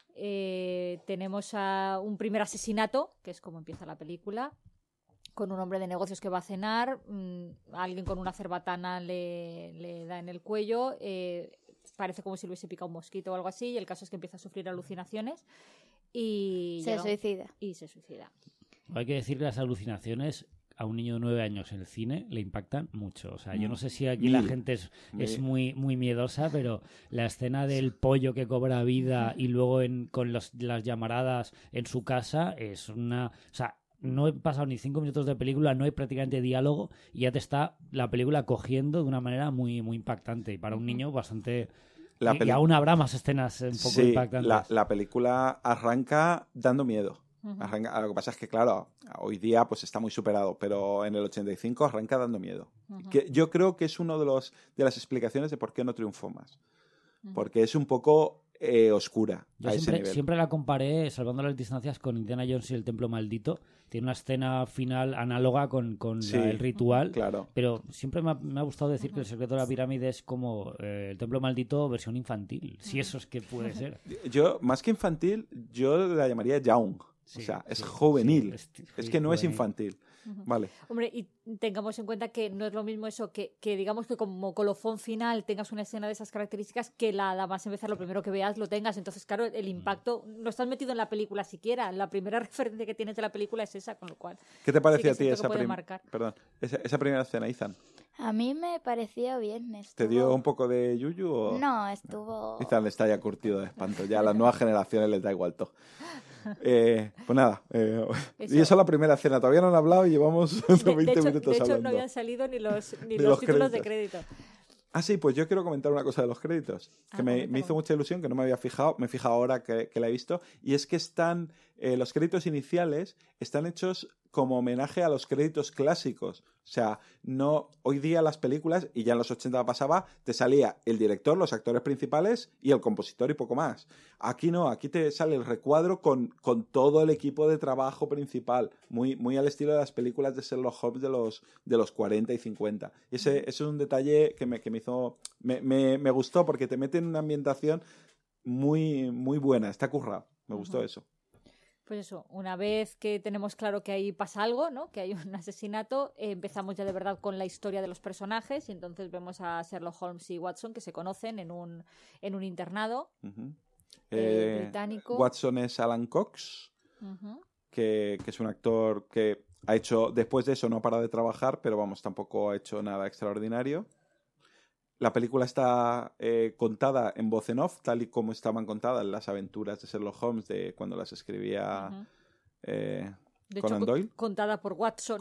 Tenemos un primer asesinato, que es como empieza la película, con un hombre de negocios que va a cenar, alguien con una cerbatana le da en el cuello, parece como si le hubiese picado un mosquito o algo así, y el caso es que empieza a sufrir alucinaciones y se suicida. Hay que decir que las alucinaciones a un niño de 9 años en el cine le impactan mucho. O sea, yo no sé si aquí la gente es muy, muy miedosa, pero la escena del pollo que cobra vida y luego con las llamaradas en su casa es una... O sea, no he pasado ni 5 minutos de película, no hay prácticamente diálogo y ya te está la película cogiendo de una manera muy, muy impactante. Y para un niño bastante... Y aún habrá más escenas un poco impactantes. La película arranca dando miedo. Lo que pasa es que, claro, hoy día pues está muy superado, pero en el 85 arranca dando miedo. Que yo creo que es uno de las explicaciones de por qué no triunfó más. Porque es un poco oscura a ese nivel. Siempre la comparé, salvando las distancias, con Indiana Jones y el Templo Maldito. Tiene una escena final análoga con el ritual, claro. Pero siempre me ha gustado decir que El secreto de la pirámide es como el Templo Maldito versión infantil, si eso es que puede ser. Yo, más que infantil, yo la llamaría young. O sea, es juvenil. Es que no es infantil. Vale. Hombre, y tengamos en cuenta que no es lo mismo eso, que digamos que como colofón final tengas una escena de esas características, que nada más empezar lo primero que veas lo tengas. Entonces, claro, el impacto no estás metido en la película siquiera. La primera referencia que tienes de la película es esa, con lo cual... ¿Qué te pareció a ti esa primera escena, Ethan? A mí me pareció bien. ¿Te dio un poco de yuyu o...? No, estuvo... Ethan está ya curtido de espanto. Ya a las nuevas generaciones les da igual todo. Pues nada, y eso es la primera escena. Todavía no han hablado y llevamos 20 minutos hablando. De hecho, no habían salido ni los títulos créditos. de crédito. Ah, sí, pues yo quiero comentar una cosa de los créditos, que me hizo mucha ilusión, que no me había fijado, me he fijado ahora que la he visto, y es que los créditos iniciales están hechos como homenaje a los créditos clásicos. O sea, no hoy día las películas, y ya en los 80 pasaba, te salía el director, los actores principales y el compositor y poco más. Aquí no, aquí te sale el recuadro con todo el equipo de trabajo principal, muy, muy al estilo de las películas de Sherlock Holmes de los 40 y 50. Y ese es un detalle que me gustó, porque te mete en una ambientación muy, muy buena, está currado, me gustó eso. Pues eso, una vez que tenemos claro que ahí pasa algo, ¿no? Que hay un asesinato, empezamos ya de verdad con la historia de los personajes, y entonces vemos a Sherlock Holmes y Watson que se conocen en un internado británico. Watson es Alan Cox, que es un actor que ha hecho, después de eso no para de trabajar, pero vamos, tampoco ha hecho nada extraordinario. La película está contada en voz en off, tal y como estaban contadas las aventuras de Sherlock Holmes de cuando las escribía Conan Doyle. Contada por Watson.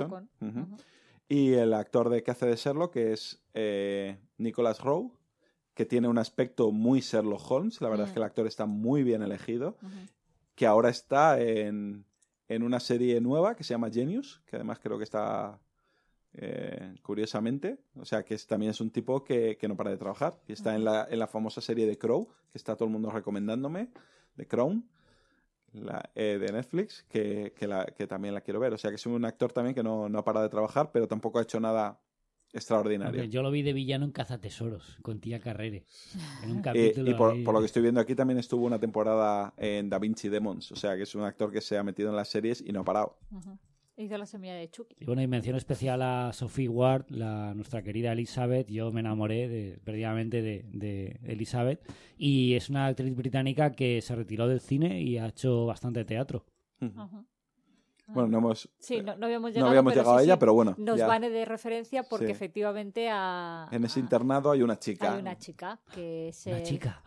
Y el actor que hace de Sherlock es Nicholas Rowe, que tiene un aspecto muy Sherlock Holmes. La verdad es que el actor está muy bien elegido. Que ahora está en una serie nueva que se llama Genius, que además creo que está curiosamente, o sea que también es un tipo que no para de trabajar, y está en la famosa serie de Crow, que está todo el mundo recomendándome, de Crown, de Netflix, que también la quiero ver. O sea que es un actor también que no ha parado de trabajar, pero tampoco ha hecho nada extraordinario. Yo lo vi de villano en Cazatesoros, con Tia Carrere. En un capítulo y por lo que estoy viendo aquí también estuvo una temporada en Da Vinci Demons. O sea que es un actor que se ha metido en las series y no ha parado. Hizo la semilla de Chucky. Y bueno, y mención especial a Sophie Ward, nuestra querida Elizabeth. Yo me enamoré perdidamente de Elizabeth. Y es una actriz británica que se retiró del cine y ha hecho bastante teatro. Bueno, no habíamos llegado a ella, pero bueno. Nos vale de referencia porque efectivamente en ese internado hay una chica. Hay una chica que es... Una chica.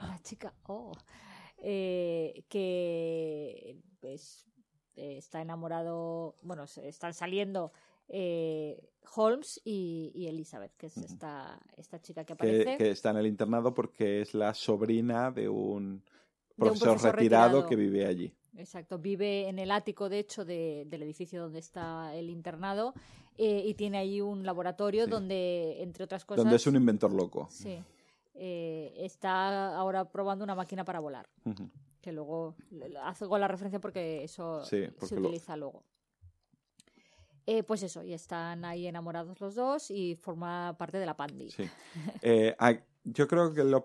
Que pues, está enamorado... Bueno, están saliendo Holmes y Elizabeth, que es esta chica que aparece. Que está en el internado porque es la sobrina de un profesor retirado que vive allí. Exacto, vive en el ático, de hecho, del edificio donde está el internado, y tiene ahí un laboratorio donde, entre otras cosas... Donde es un inventor loco. Sí. Está ahora probando una máquina para volar, que luego hago la referencia porque eso se utiliza luego. Pues eso, y están ahí enamorados los dos y forma parte de la pandi. Sí. Yo creo que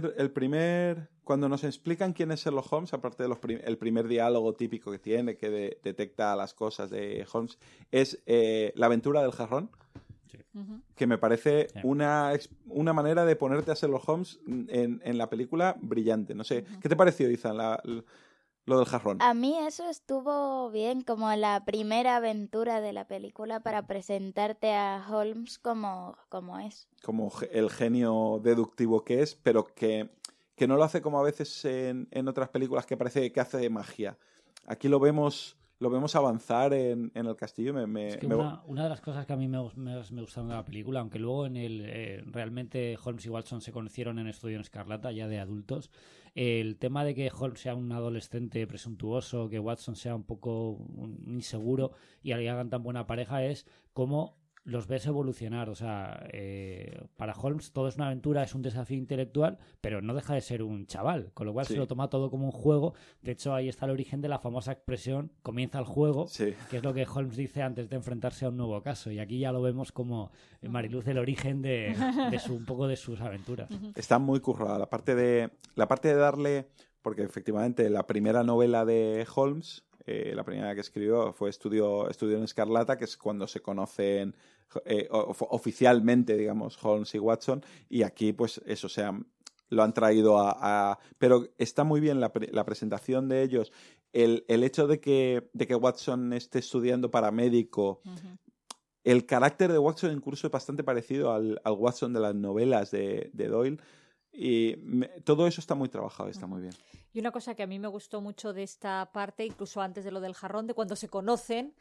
cuando nos explican quién es Sherlock Holmes, aparte de el primer diálogo típico que tiene, que detecta las cosas de Holmes, es la aventura del jarrón, que me parece una manera de ponerte a Sherlock Holmes en la película brillante. No sé, ¿qué te pareció, Izan, lo del jarrón? A mí eso estuvo bien, como la primera aventura de la película para presentarte a Holmes como es. Como el genio deductivo que es, pero que no lo hace como a veces en otras películas que parece que hace de magia. Aquí lo vemos avanzar en el castillo. Una de las cosas que a mí me gustaron de la película, aunque luego realmente Holmes y Watson se conocieron en Estudio en Escarlata, ya de adultos, el tema de que Holmes sea un adolescente presuntuoso, que Watson sea un poco inseguro y hagan tan buena pareja, es como los ves evolucionar. O sea, para Holmes todo es una aventura, es un desafío intelectual, pero no deja de ser un chaval, con lo cual se lo toma todo como un juego. De hecho, ahí está el origen de la famosa expresión comienza el juego, que es lo que Holmes dice antes de enfrentarse a un nuevo caso, y aquí ya lo vemos como Mariluz, el origen de un poco de sus aventuras. Está muy currada la parte de darle, porque efectivamente la primera novela de Holmes, la primera que escribió fue Estudio en Escarlata, que es cuando se conocen oficialmente, digamos, Holmes y Watson, y aquí pues eso, o sea, lo han traído pero está muy bien la presentación de ellos, el hecho de que Watson esté estudiando para médico. El carácter de Watson incluso es bastante parecido al Watson de las novelas de Doyle, y todo eso está muy trabajado, está muy bien. Y una cosa que a mí me gustó mucho de esta parte, incluso antes de lo del jarrón, de cuando se conocen,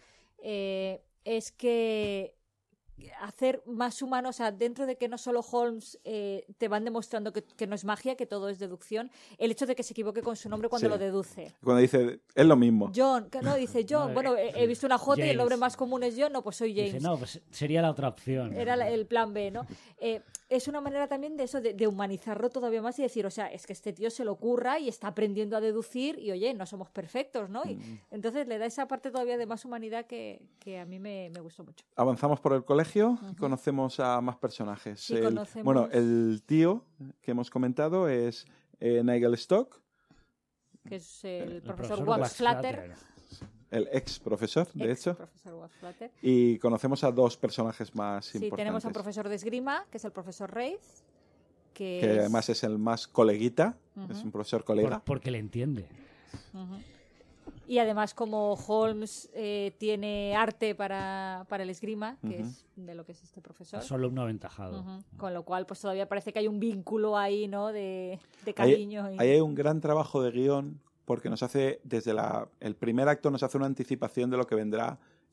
es que hacer más humano, o sea, dentro de que no solo Holmes te van demostrando que no es magia, que todo es deducción, el hecho de que se equivoque con su nombre cuando lo deduce. Cuando dice, es lo mismo. John, dice John, bueno, he visto una J y el nombre más común es John, no, pues soy James. Dice, no, pues sería la otra opción. Era el plan B, ¿no? Es una manera también de eso, de humanizarlo todavía más y decir, o sea, es que este tío se lo ocurra y está aprendiendo a deducir y, oye, no somos perfectos, ¿no? Y entonces le da esa parte todavía de más humanidad que a mí me gustó mucho. Avanzamos por el colegio y conocemos a más personajes. Sí, conocemos... Bueno, el tío que hemos comentado es Nigel Stock. Que es el profesor Wax Flatter. El ex profesor, de hecho. Profesor Wax Flatter. Y conocemos a dos personajes más importantes. Sí, tenemos a un profesor de esgrima, que es el profesor Reid. Que además es el más coleguita. Es un profesor colega. Porque le entiende. Y además, como Holmes tiene arte para el esgrima, que es de lo que es este profesor. Es solo un aventajado. Con lo cual, pues todavía parece que hay un vínculo ahí, ¿no? De cariño. Ahí hay un gran trabajo de guión, porque nos hace, desde el primer acto, nos hace una anticipación de lo que vendrá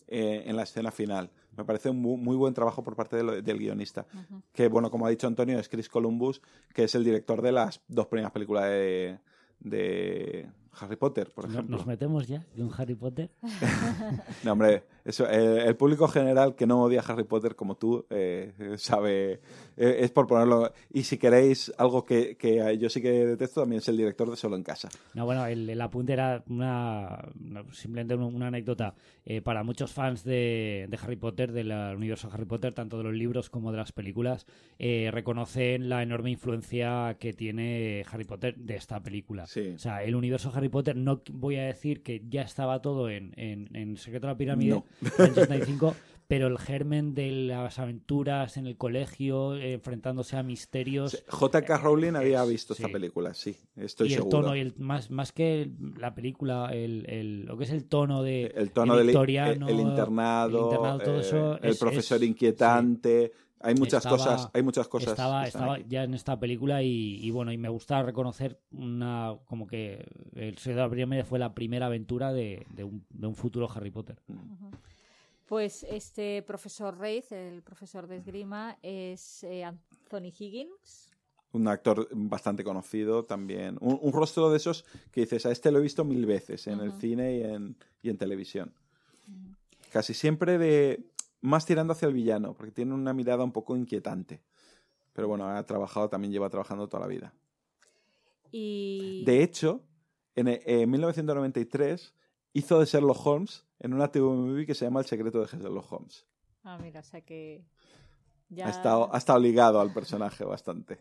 en la escena final. Me parece un muy buen trabajo por parte del guionista. Que, bueno, como ha dicho Antonio, es Chris Columbus, que es el director de las 2 primeras películas de Harry Potter, por ejemplo. ¿Nos metemos ya de un Harry Potter? No, hombre, eso, el público general que no odia Harry Potter como tú sabe, es por ponerlo. Y si queréis algo que yo sí que detesto, también es el director de Solo en Casa. No, bueno, el apunte era simplemente una anécdota. Para muchos fans de Harry Potter, del universo Harry Potter, tanto de los libros como de las películas, reconocen la enorme influencia que tiene Harry Potter de esta película. Sí. O sea, el universo Harry Potter, no voy a decir que ya estaba todo en Secreto de la Pirámide, No. en 85, pero el germen de las aventuras en el colegio, enfrentándose a misterios... J.K. Rowling había visto sí. esta película, sí, estoy y el seguro. tono, y más que la película, lo que es el tono de el tono el del victoriano, el internado, todo eso el profesor inquietante... Sí. Hay muchas cosas. Estaba ya en esta película y bueno, y me gusta reconocer como que el Secreto de la Pirámide fue la primera aventura de un futuro Harry Potter. Pues este profesor Reid, el profesor de esgrima, es Anthony Higgins. Un actor bastante conocido también. Un rostro de esos que dices, a este lo he visto 1000 veces en el cine y en televisión. Casi siempre más tirando hacia el villano, porque tiene una mirada un poco inquietante. Pero bueno, lleva trabajando toda la vida. Y... De hecho, en 1993 hizo de Sherlock Holmes en una TV movie que se llama El secreto de Sherlock Holmes. Ah, mira, o sea que... ya... Ha estado ligado al personaje bastante.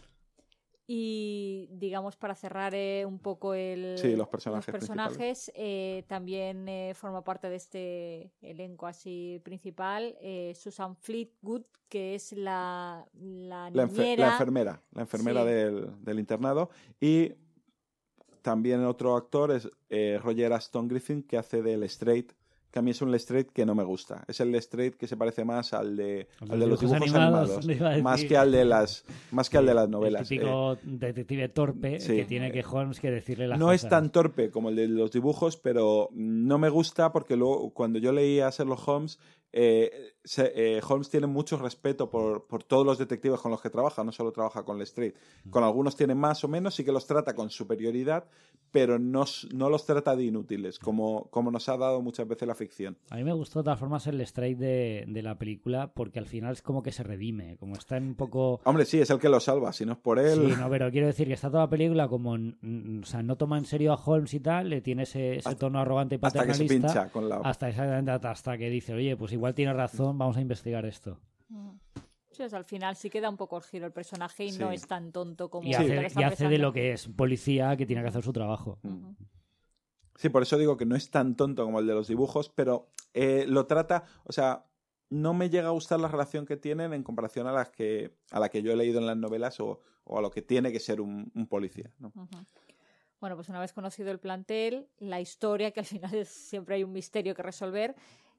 Y digamos, para cerrar un poco los personajes también forma parte de este elenco así principal Susan Fleetwood, que es la niñera. La enfermera sí. del internado. Y también otro actor es Roger Aston Griffin, que hace de Lestrade, que a mí es un Lestrade que no me gusta. Es el Lestrade que se parece más al de los dibujos animados, más que al de las novelas. El típico detective torpe sí. que tiene que Holmes que decirle las no cosas. Es tan torpe como el de los dibujos, pero no me gusta porque luego cuando yo leía a Sherlock Holmes, Holmes tiene mucho respeto por todos los detectives con los que trabaja, no solo trabaja con Lestrade. Con algunos tiene más o menos, sí que los trata con superioridad, pero no los trata de inútiles, como nos ha dado muchas veces la ficción. A mí me gustó de todas formas el Lestrade de la película, porque al final es como que se redime, como está un poco... Hombre, sí, es el que lo salva, si no es por él... Sí, no, pero quiero decir que está toda la película como... o sea, no toma en serio a Holmes y tal, le tiene ese tono arrogante y paternalista. Hasta que se pincha con la... Hasta que dice, oye, pues igual tiene razón, vamos a investigar esto. Sí, o sea, al final sí queda un poco el giro el personaje y no es tan tonto como... Y hace de lo que es policía, que tiene que hacer su trabajo. Sí, por eso digo que no es tan tonto como el de los dibujos, pero lo trata... O sea, no me llega a gustar la relación que tienen en comparación a la que yo he leído en las novelas o a lo que tiene que ser un policía, ¿no? Bueno, pues una vez conocido el plantel, la historia, que al final siempre hay un misterio que resolver...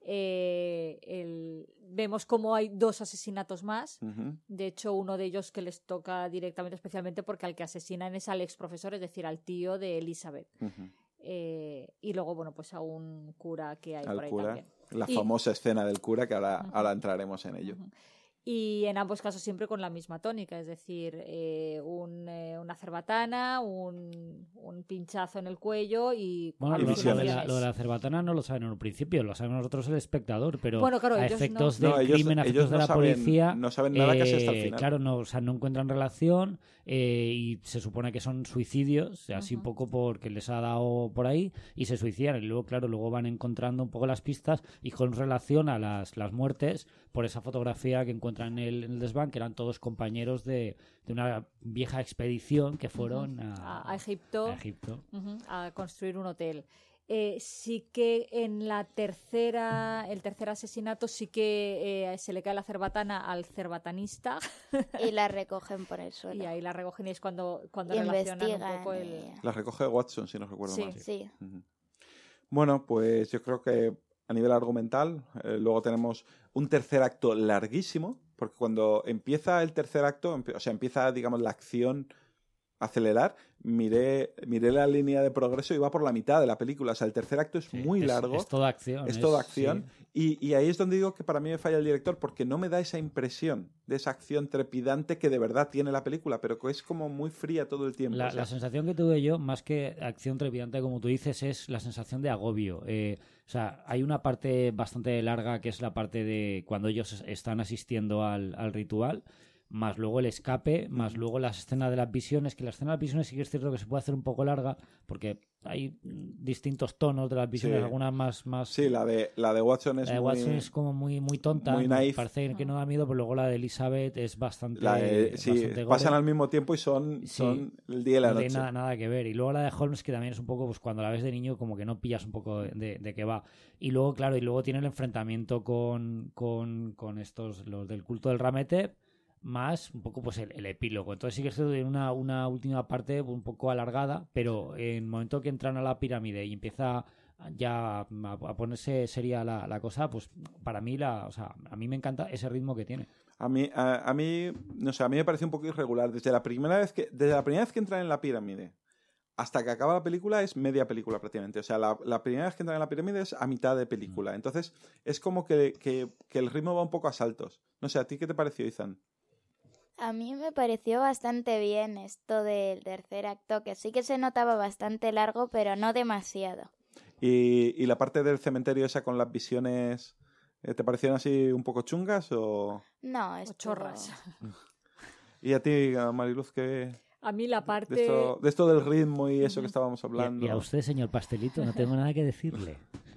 vemos cómo hay 2 asesinatos más. De hecho, uno de ellos que les toca directamente, especialmente porque al que asesinan es al ex profesor, es decir, al tío de Elizabeth. Y luego, bueno, pues a un cura que hay por ahí también. La famosa escena del cura, que ahora entraremos en ello. Y en ambos casos siempre con la misma tónica, es decir, una cerbatana, un pinchazo en el cuello y... Bueno, lo de la cerbatana no lo saben en un principio, lo sabemos nosotros el espectador, pero bueno, claro, a efectos del crimen, a efectos de la policía... No saben nada casi hasta el final. Claro, no encuentran relación y se supone que son suicidios, así un poco porque les ha dado por ahí y se suicidan. Y luego van encontrando un poco las pistas y con relación a las muertes por esa fotografía que encuentran en el desván, que eran todos compañeros de una vieja expedición que fueron a Egipto, a construir un hotel. Sí que en el tercer asesinato sí que se le cae la cerbatana al cerbatanista y la recogen por el suelo. Y ahí la recogen y es cuando relacionan un poco La recoge Watson, si no recuerdo mal. Sí. Bueno, pues yo creo que a nivel argumental luego tenemos un tercer acto larguísimo, porque cuando empieza el tercer acto, o sea, empieza, digamos, la acción acelerar, miré la línea de progreso y va por la mitad de la película. O sea, el tercer acto es muy largo. Es toda acción. Es toda acción. Sí. Y ahí es donde digo que para mí me falla el director, porque no me da esa impresión de esa acción trepidante que de verdad tiene la película, pero que es como muy fría todo el tiempo. La sensación que tuve yo, más que acción trepidante, como tú dices, es la sensación de agobio. O sea, hay una parte bastante larga que es la parte de cuando ellos están asistiendo al ritual, más luego el escape, más luego las escenas de las visiones, que la escena de las visiones sí que es cierto que se puede hacer un poco larga, porque hay distintos tonos de las visiones, algunas más... Sí, la de Watson es Watson es como muy tonta, muy naif. Parece que no da miedo, pero luego la de Elizabeth es bastante... bastante pasan al mismo tiempo y son el día y la noche. No tiene nada que ver. Y luego la de Holmes, que también es un poco, pues cuando la ves de niño, como que no pillas un poco de qué va. Y luego, claro, tiene el enfrentamiento con estos, los del culto del Rametep, más un poco pues el epílogo. Entonces sí que es una última parte un poco alargada, pero en el momento que entran a la pirámide y empieza ya a ponerse seria la cosa, pues para mí a mí me encanta ese ritmo que tiene. A mí no sé, a mí me parece un poco irregular. Desde la primera vez que entran en la pirámide hasta que acaba la película es media película prácticamente. O sea, la primera vez que entran en la pirámide es a mitad de película. Entonces es como que el ritmo va un poco a saltos. No sé, ¿a ti qué te pareció, Izan? A mí me pareció bastante bien esto del tercer acto, que sí que se notaba bastante largo, pero no demasiado. ¿Y la parte del cementerio esa con las visiones, te parecieron así un poco chungas o...? No, es chorras. ¿Y a ti, Mariluz, qué...? A mí la parte... De esto del ritmo y eso que estábamos hablando. Y a usted, señor Pastelito, no tengo nada que decirle.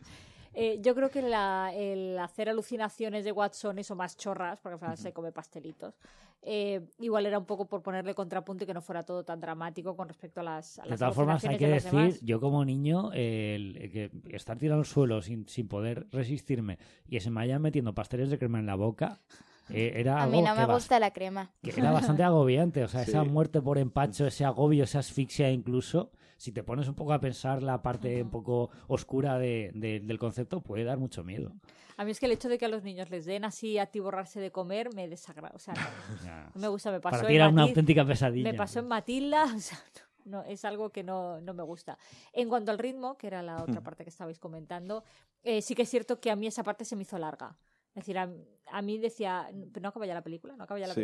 Yo creo que el hacer alucinaciones de Watson, eso más chorras, porque al final se come pastelitos, igual era un poco por ponerle contrapunto y que no fuera todo tan dramático con respecto a las de todas formas, hay que decir, demás. Yo como niño, que estar tirado al suelo sin poder resistirme y que se me vayan metiendo pasteles de crema en la boca... Era a mí no me gusta la crema. Que era bastante agobiante, o sea, Sí. esa muerte por empacho, ese agobio, esa asfixia incluso, si te pones un poco a pensar la parte un poco oscura del concepto, puede dar mucho miedo. A mí es que el hecho de que a los niños les den así atiborrarse de comer me desagrada, o sea, no me gusta, me pasó Para ti era una auténtica pesadilla. Me pasó en Matilda, o sea, no, es algo que no me gusta. En cuanto al ritmo, que era la otra parte que estabais comentando, sí que es cierto que a mí esa parte se me hizo larga. Es decir, a mí decía, no acaba ya la película,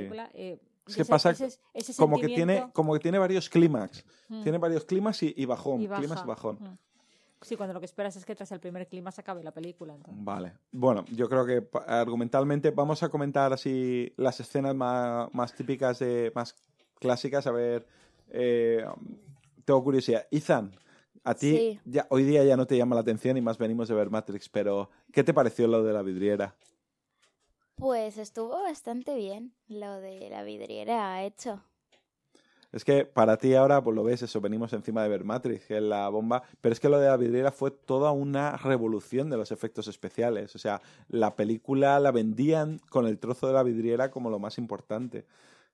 es que pasa ese como que tiene varios clímax. Tiene varios clímax y bajón. Y baja. Clímax y bajón. Sí, cuando lo que esperas es que tras el primer clímax acabe la película. Entonces. Vale. Bueno, yo creo que argumentalmente vamos a comentar así las escenas más típicas, más clásicas. A ver, tengo curiosidad. Ethan, a ti hoy día ya no te llama la atención y más venimos de ver Matrix, pero ¿qué te pareció lo de la vidriera? Pues estuvo bastante bien lo de la vidriera hecho. Es que para ti ahora, pues lo ves, eso, venimos encima de ver Matrix, que es la bomba, pero es que lo de la vidriera fue toda una revolución de los efectos especiales. O sea, la película la vendían con el trozo de la vidriera como lo más importante.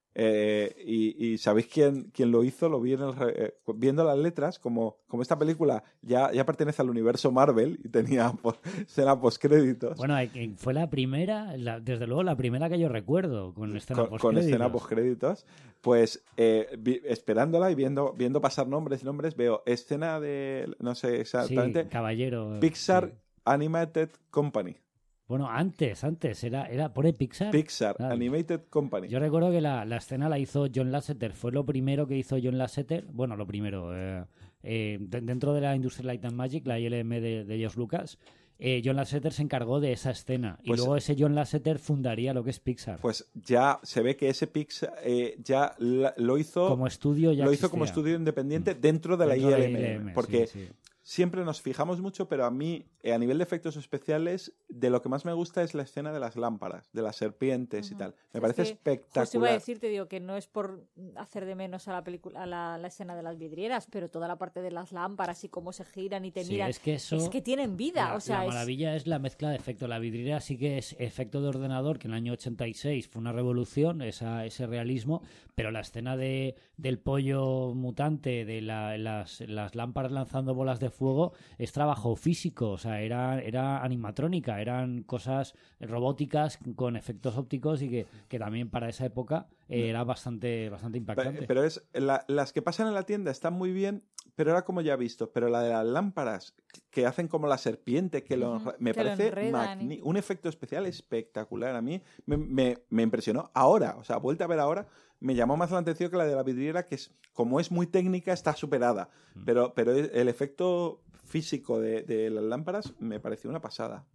Y ¿sabéis quién lo hizo? Lo vi viendo las letras, como esta película ya pertenece al universo Marvel y tenía escena postcréditos. Bueno, fue la primera, desde luego la primera que yo recuerdo con escena postcréditos. Con escena postcréditos, pues esperándola y viendo pasar nombres y nombres, veo escena de, no sé exactamente, sí, Caballero, Pixar Animated Company. Bueno, antes, era por Pixar. Pixar, claro. Animated Company. Yo recuerdo que la escena la hizo John Lasseter, fue lo primero que hizo John Lasseter, bueno, lo primero, dentro de la Industrial Light and Magic, la ILM de George Lucas, John Lasseter se encargó de esa escena, y luego ese John Lasseter fundaría lo que es Pixar. Pues ya se ve que ese Pixar ya lo hizo como estudio, como estudio independiente dentro de la ILM, porque... Sí. Siempre nos fijamos mucho, pero a mí, a nivel de efectos especiales, de lo que más me gusta es la escena de las lámparas, de las serpientes y tal. Me parece espectacular. Pues iba a decirte, digo, que no es por hacer de menos a la película, a la escena de las vidrieras, pero toda la parte de las lámparas y cómo se giran y te miran, es que tienen vida. La maravilla es la mezcla de efectos. La vidriera sí que es efecto de ordenador, que en el año 86 fue una revolución, ese realismo, pero la escena del pollo mutante, de las lámparas lanzando bolas de fuego, fuego es trabajo físico, o sea, era animatrónica, eran cosas robóticas con efectos ópticos y que también para esa época era bastante impactante. Pero las que pasan en la tienda están muy bien, pero era como ya visto. Pero la de las lámparas que hacen como la serpiente, me parece un efecto especial espectacular. A mí me impresionó ahora, o sea, vuelta a ver ahora, me llamó más la atención que la de la vidriera, que como es muy técnica, está superada. Pero el efecto físico de las lámparas me pareció una pasada.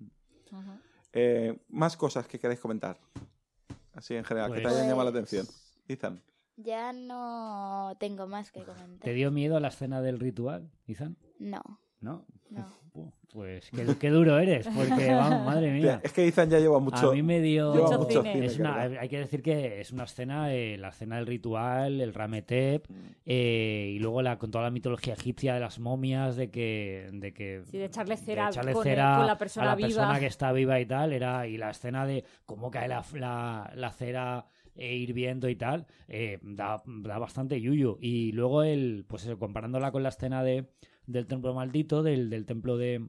Más cosas que queráis comentar. Así en general, que te hayan llamado la atención. Ethan. Ya no tengo más que comentar. ¿Te dio miedo la escena del ritual, Ethan? No. ¿No? No. Pues qué duro eres, porque vamos, madre mía. Es que Ethan ya lleva mucho. A mí me dio mucho cine. Hay que decir que es una escena, la escena del ritual, el Rametep, y luego con toda la mitología egipcia de las momias, de echarle cera, con la persona a la viva. persona que está viva y tal, y la escena de cómo cae la cera hirviendo y tal, da bastante yuyu. Y luego pues eso, comparándola con la escena del templo maldito, del templo de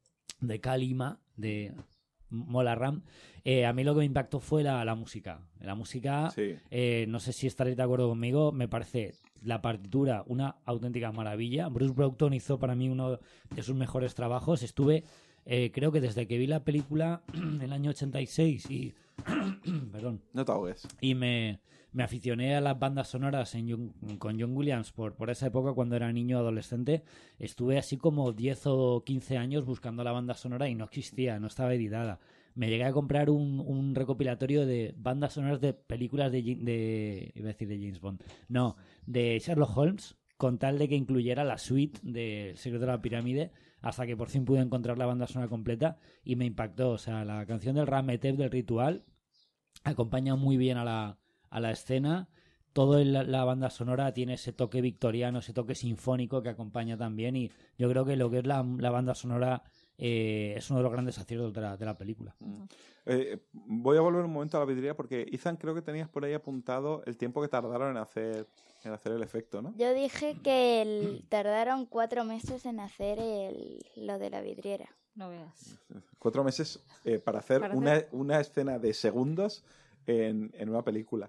Kalima, de Mola-Ram, a mí lo que me impactó fue la música. La música, sí. No sé si estaréis de acuerdo conmigo, me parece la partitura una auténtica maravilla. Bruce Broughton hizo para mí uno de sus mejores trabajos. Estuve, creo que desde que vi la película en el año 86 y... perdón. No te ahogues. Y me aficioné a las bandas sonoras con John Williams por esa época cuando era niño adolescente. Estuve así como 10 o 15 años buscando la banda sonora y no existía, no estaba editada. Me llegué a comprar un recopilatorio de bandas sonoras de películas iba a decir de James Bond. No, de Sherlock Holmes, con tal de que incluyera la suite de El secreto de la pirámide, hasta que por fin pude encontrar la banda sonora completa y me impactó. O sea, la canción del Rametep del ritual acompaña muy bien a la escena. Toda la banda sonora tiene ese toque victoriano, ese toque sinfónico que acompaña también, y yo creo que lo que es la banda sonora es uno de los grandes aciertos de la película. Voy a volver un momento a la vidriera porque, Ethan, creo que tenías por ahí apuntado el tiempo que tardaron en hacer el efecto, ¿no? Yo dije que tardaron 4 meses en hacer lo de la vidriera. No veas. 4 meses para hacer una escena de segundos en una película.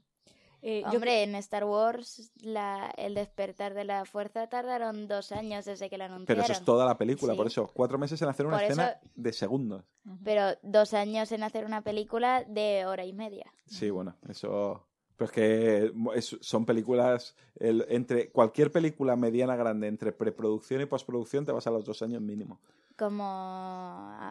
Hombre, en Star Wars el despertar de la fuerza tardaron 2 años desde que la anunciaron. Pero eso es toda la película, sí. Por eso 4 meses en hacer una escena de segundos. Pero 2 años en hacer una película de 1:30. Sí, bueno, eso... Pero es que son películas... entre cualquier película mediana grande, entre preproducción y postproducción, te vas a los 2 años mínimo. Como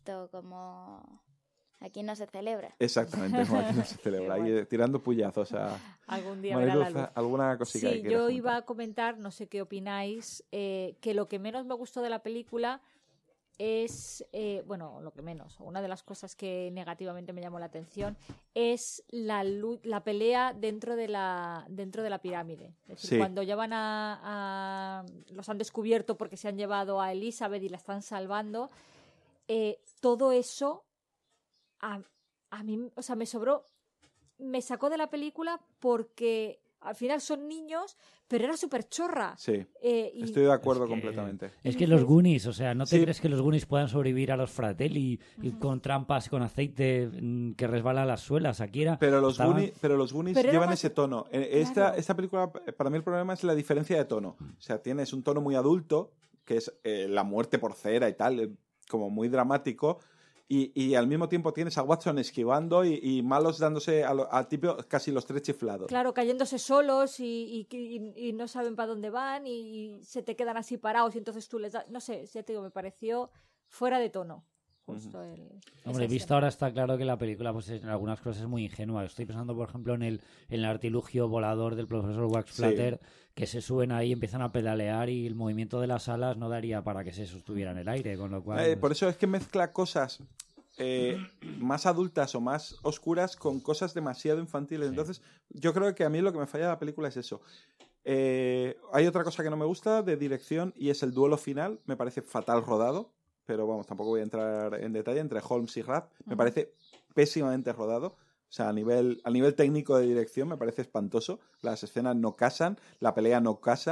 aquí no se celebra. Exactamente, como aquí no se celebra. Ahí tirando puyazos a... Algún día Mariluz, verá la luz. ¿alguna cosita Sí, yo iba a comentar, no sé qué opináis, que lo que menos me gustó de la película es, una de las cosas que negativamente me llamó la atención es la pelea dentro de la pirámide. Es decir, sí. Cuando ya los han descubierto porque se han llevado a Elizabeth y la están salvando, todo eso a mí, o sea, me sacó de la película porque al final son niños, pero era súper chorra. Sí, estoy de acuerdo completamente. Es que los Goonies, o sea, ¿no te crees que los Goonies puedan sobrevivir a los Fratelli y con trampas, con aceite que resbala las suelas? Aquí era... Pero los Goonies llevan ese tono. Claro. Esta película, para mí el problema es la diferencia de tono. O sea, tienes un tono muy adulto, que es la muerte por cera y tal, como muy dramático. Y al mismo tiempo tienes a Watson esquivando y malos dándose al tipo casi los 3 chiflados. Claro, cayéndose solos y no saben para dónde van y se te quedan así parados y entonces tú les das... No sé, ya te digo, me pareció fuera de tono. Justo Hombre, visto ahora está claro que la película pues en algunas cosas es muy ingenua. Estoy pensando, por ejemplo, en el artilugio volador del profesor Wax Flatter, que se suben ahí, empiezan a pedalear y el movimiento de las alas no daría para que se sostuviera en el aire, con lo cual... Por eso es que mezcla cosas más adultas o más oscuras con cosas demasiado infantiles. Sí. Entonces, yo creo que a mí lo que me falla de la película es eso. Hay otra cosa que no me gusta de dirección y es el duelo final. Me parece fatal rodado. Pero vamos, tampoco voy a entrar en detalle, entre Holmes y Rath. Me parece pésimamente rodado. O sea, a nivel técnico de dirección me parece espantoso. Las escenas no casan, la pelea no casa.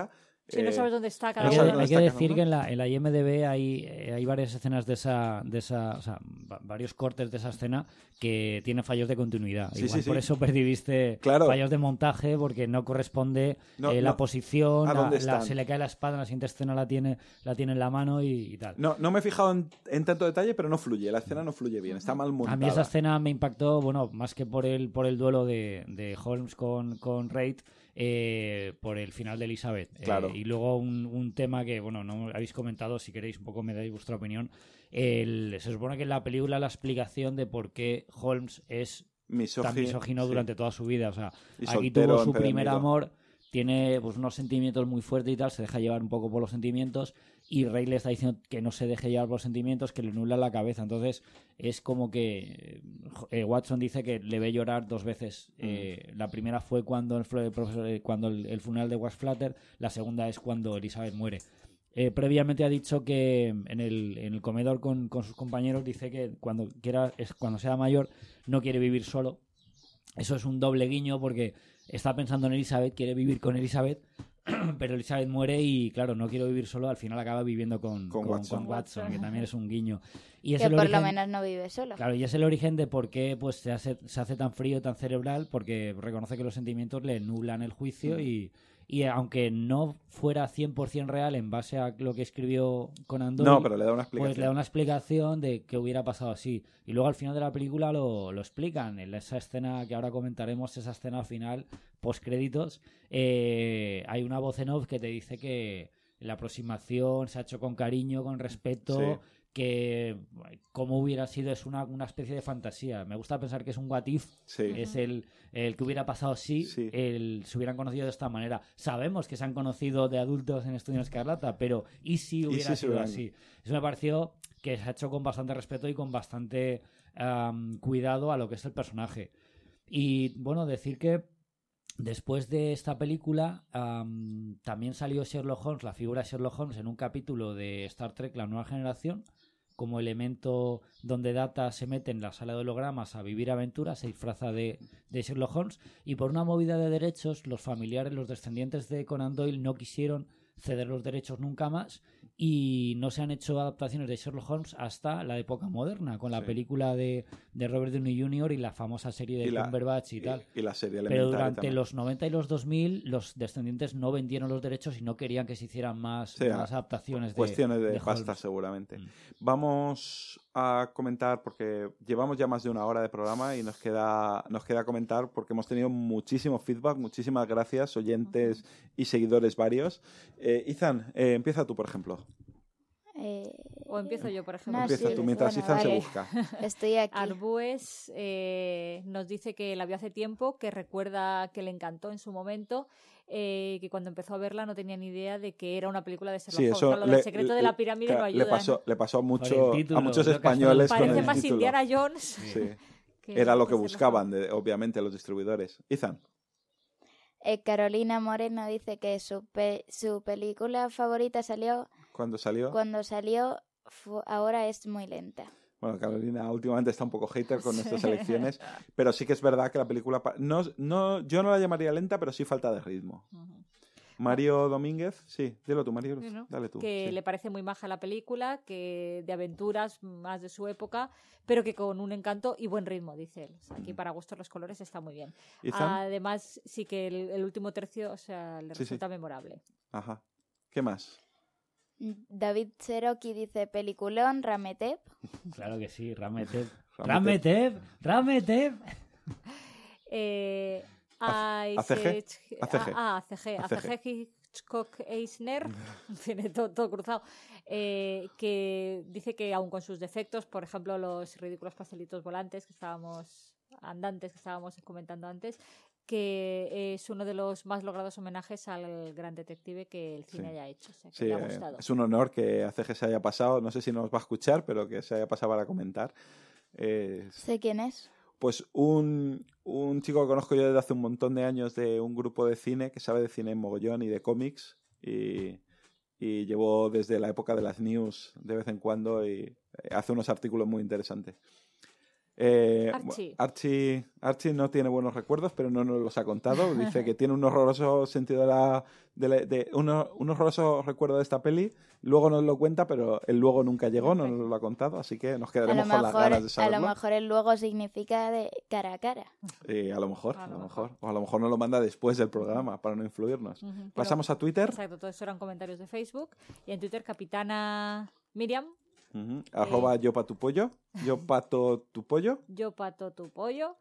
Si no sabes dónde está cada Hay uno. que decir que en la IMDb hay varias escenas de esa o sea, varios cortes de esa escena que tienen fallos de continuidad. Sí, Igual sí, por sí. eso perdiste Claro. fallos de montaje, porque no corresponde la posición, ¿A dónde están? se le cae la espada, en la siguiente escena la tiene en la mano y tal. No me he fijado en tanto detalle, pero no fluye. La escena no fluye bien. Está mal montada. A mí esa escena me impactó, bueno, más que por el duelo de Holmes con Reid, por el final de Elizabeth. Claro. Y luego un tema que, bueno, no habéis comentado, si queréis un poco me dais vuestra opinión. Se supone que en la película la explicación de por qué Holmes es tan misógino durante toda su vida. O sea, Y aquí soltero, tuvo su primer empedernido. amor, tiene pues unos sentimientos muy fuertes y tal, se deja llevar un poco por los sentimientos, y Rey le está diciendo que no se deje llevar por los sentimientos, que le nubla la cabeza. Entonces es como que Watson dice que le ve llorar 2 veces. La primera fue cuando el funeral de Wax Flatter, la segunda es cuando Elizabeth muere. Previamente ha dicho que en el comedor con sus compañeros dice que cuando sea mayor no quiere vivir solo. Eso es un doble guiño porque está pensando en Elizabeth, quiere vivir con Elizabeth, pero Elizabeth muere y, claro, no quiero vivir solo, al final acaba viviendo con Watson, que también es un guiño. Y es que el por origen, lo menos no vive solo. Claro, y es el origen de por qué pues, se hace tan frío, tan cerebral, porque reconoce que los sentimientos le nublan el juicio y aunque no fuera 100% real en base a lo que escribió Conan Doyle, No, pero le da una explicación. pues le da una explicación de que hubiera pasado así. Y luego al final de la película lo explican. En esa escena que ahora comentaremos, esa escena final, postcréditos, hay una voz en off que te dice que la aproximación se ha hecho con cariño, con respeto, Sí. que como hubiera sido, es una especie de fantasía. Me gusta pensar que es un what if, Sí. es el que hubiera pasado así, Sí. se hubieran conocido de esta manera. Sabemos que se han conocido de adultos en Estudio Escarlata, pero ¿y si hubiera sido así? Eso me pareció que se ha hecho con bastante respeto y con bastante cuidado a lo que es el personaje. Y bueno, decir que después de esta película también salió Sherlock Holmes, la figura de Sherlock Holmes, en un capítulo de Star Trek La Nueva Generación, como elemento donde Data se mete en la sala de hologramas a vivir aventuras, se disfraza de Sherlock Holmes, y por una movida de derechos los familiares, los descendientes de Conan Doyle no quisieron ceder los derechos nunca más y no se han hecho adaptaciones de Sherlock Holmes hasta la época moderna, con la película de Robert Downey Jr. y la famosa serie de Cumberbatch y tal. Y la serie Pero Elementary durante también. los 90 y los 2000 los descendientes no vendieron los derechos y no querían que se hicieran más adaptaciones cuestiones de de pasta Holmes. seguramente. Vamos a comentar, porque llevamos ya más de 1 hora de programa y nos queda comentar, porque hemos tenido muchísimo feedback. Muchísimas gracias, oyentes y seguidores varios. Ethan, empieza tú, por ejemplo. O empiezo yo, por ejemplo. No, Empieza sí, tú mientras bueno, Ethan se vale. busca. Estoy aquí. Arbúes nos dice que la vio hace tiempo, que recuerda que le encantó en su momento, que cuando empezó a verla no tenía ni idea de que era una película de Sherlock Sí, Holmes. eso O sea, lo del secreto de la pirámide no ayuda. le pasó a Por el título, a muchos creo que hasta españoles con Parece el más título. Indiana Jones. Sí. que Era lo que Sherlock buscaban, Holmes. obviamente, los distribuidores. Ethan. Carolina Moreno dice que su película favorita salió ¿Cuándo salió? cuando salió, ahora es muy lenta. Bueno, Carolina últimamente está un poco hater con nuestras elecciones, pero sí que es verdad que la película... yo no la llamaría lenta, pero sí falta de ritmo. Ujú. Mario Domínguez, sí, dilo tú, Mario, Sí, ¿no? dale tú. Que sí. le parece muy maja la película, que de aventuras más de su época, pero que con un encanto y buen ritmo, dice él. O sea, aquí para gustos los colores está muy bien. Ethan, Además, sí que el último tercio, o sea, le Sí, resulta memorable. ajá. ¿Qué más? David Cherokee dice peliculón, Rametep. Claro que sí, Rametep. Rametep. Rametep. ACG. ACG Hitchcock Eisner, tiene todo cruzado, que dice que aun con sus defectos, por ejemplo los ridículos pastelitos volantes que estábamos comentando antes, que es uno de los más logrados homenajes al gran detective que el cine haya hecho. O sea, que Sí, le ha gustado. es un honor que ACG se haya pasado, no sé si nos va a escuchar, pero que se haya pasado para comentar. Sé quién es. Pues un chico que conozco yo desde hace un montón de años de un grupo de cine que sabe de cine en mogollón y de cómics y llevó desde la época de las news de vez en cuando y hace unos artículos muy interesantes. Archie no tiene buenos recuerdos, pero no nos los ha contado. Dice que tiene un horroroso sentido un horroroso recuerdo de esta peli. Luego nos lo cuenta, pero el luego nunca llegó, no nos lo ha contado, así que nos quedaremos con las ganas de saberlo. A lo mejor el luego significa de cara a cara. A lo mejor. O a lo mejor nos lo manda después del programa, para no influirnos. Pasamos a Twitter. Exacto, todo eso eran comentarios de Facebook. Y en Twitter, Capitana Miriam. @ yo pa tu pollo. Yo pato tu pollo. Yo pato tu pollo.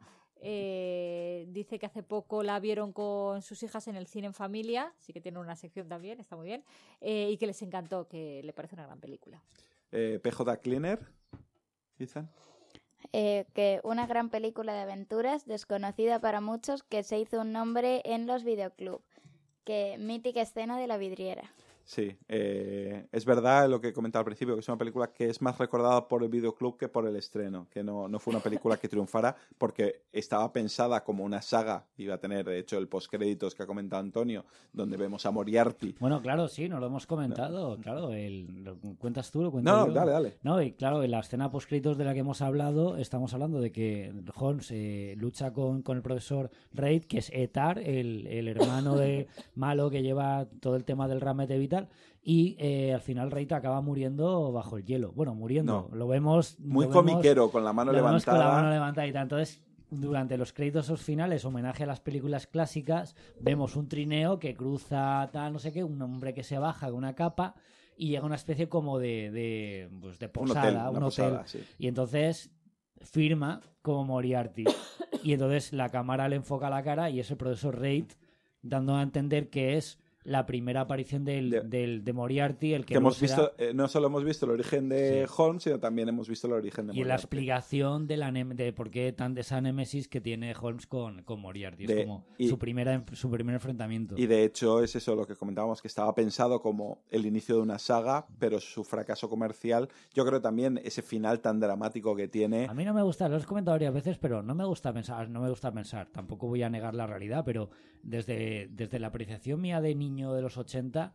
Dice que hace poco la vieron con sus hijas en el cine en familia, sí que tiene una sección también, está muy bien, y que les encantó, que le parece una gran película. PJ Cleaner, Ethan. Que una gran película de aventuras, desconocida para muchos, que se hizo un nombre en los videoclubs. Que mítica escena de la vidriera. Sí, es verdad lo que he comentado al principio, que es una película que es más recordada por el videoclub que por el estreno, que no fue una película que triunfara porque estaba pensada como una saga, iba a tener de hecho el postcréditos que ha comentado Antonio, donde vemos a Moriarty. Bueno, claro, sí, nos lo hemos comentado, claro, ¿lo cuentas tú? ¿Lo cuento yo? Dale. No, y claro, en la escena postcréditos de la que hemos hablado, estamos hablando de que Holmes lucha con el profesor Reid, que es Etar, el hermano de malo que lleva todo el tema del ramete vital. Y al final Reid acaba muriendo bajo el hielo. Bueno, muriendo. No. Lo vemos... Muy comiquero, con la mano levantada. Con la mano levantada y tal. Entonces, durante los créditos finales, homenaje a las películas clásicas, vemos un trineo que cruza tal, no sé qué, un hombre que se baja con una capa y llega a una especie como de posada, un hotel. Sí. Y entonces firma como Moriarty. Y entonces la cámara le enfoca la cara y es el profesor Reid dando a entender que es la primera aparición de Moriarty, el que hemos visto, no solo hemos visto el origen de Holmes, sino también hemos visto el origen de Moriarty. Y la explicación de por qué de esa némesis que tiene Holmes con Moriarty. Es como su primer enfrentamiento. Y de hecho es eso lo que comentábamos, que estaba pensado como el inicio de una saga, pero su fracaso comercial, yo creo también ese final tan dramático que tiene. A mí no me gusta, lo he comentado varias veces, pero no me gusta pensar, tampoco voy a negar la realidad, pero desde la apreciación mía de niño de los 80,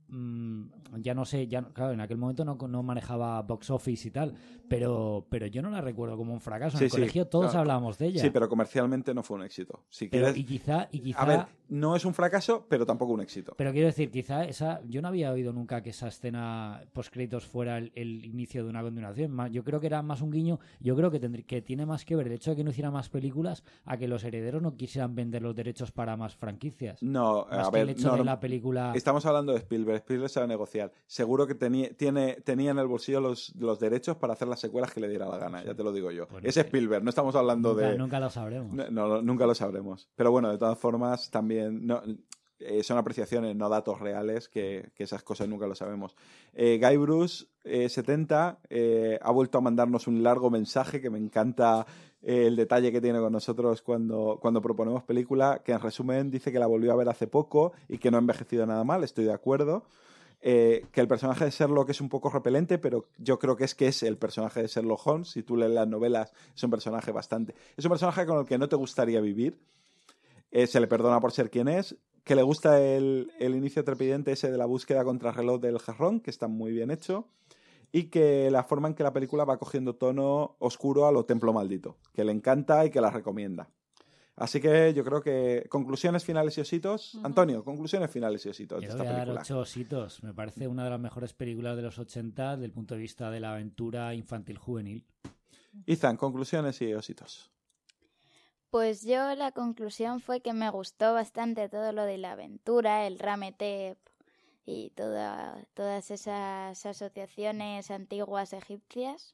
ya no sé, claro, en aquel momento no manejaba box office y tal, pero yo no la recuerdo como un fracaso. En el colegio todos hablábamos de ella. Sí, pero comercialmente no fue un éxito. Y quizá... A ver, no es un fracaso, pero tampoco un éxito. Pero quiero decir, quizá yo no había oído nunca que esa escena postcréditos fuera el inicio de una continuación. Yo creo que era más un guiño. Yo creo que tiene más que ver el hecho de que no hicieran más películas a que los herederos no quisieran vender los derechos para más franquicias. No, más a ver, el hecho de la película... Estamos hablando de Spielberg. Spielberg sabe negociar. Seguro que tenía en el bolsillo los derechos para hacer las secuelas que le diera la gana, ya te lo digo yo. Pues es Spielberg, no estamos hablando Nunca lo sabremos. No, nunca lo sabremos. Pero bueno, de todas formas, también son apreciaciones, no datos reales, que esas cosas nunca lo sabemos. Guy Bruce, 70, ha vuelto a mandarnos un largo mensaje que me encanta el detalle que tiene con nosotros cuando proponemos película, que en resumen dice que la volvió a ver hace poco y que no ha envejecido nada mal, estoy de acuerdo. Que el personaje de Sherlock es un poco repelente, pero yo creo que es el personaje de Sherlock Holmes. Si tú lees las novelas, es un personaje con el que no te gustaría vivir. Se le perdona por ser quien es, que le gusta el inicio trepidante ese de la búsqueda contra el reloj del jarrón, que está muy bien hecho, y que la forma en que la película va cogiendo tono oscuro a lo Templo Maldito, que le encanta y que la recomienda. Así que yo creo que conclusiones finales y ositos. Antonio, conclusiones finales y ositos de esta película. Yo voy a dar 8 ositos. Me parece una de las mejores películas de los 80 desde el punto de vista de la aventura infantil juvenil. Ethan, conclusiones y ositos. Pues yo la conclusión fue que me gustó bastante todo lo de la aventura, el Rametep y todas esas asociaciones antiguas egipcias.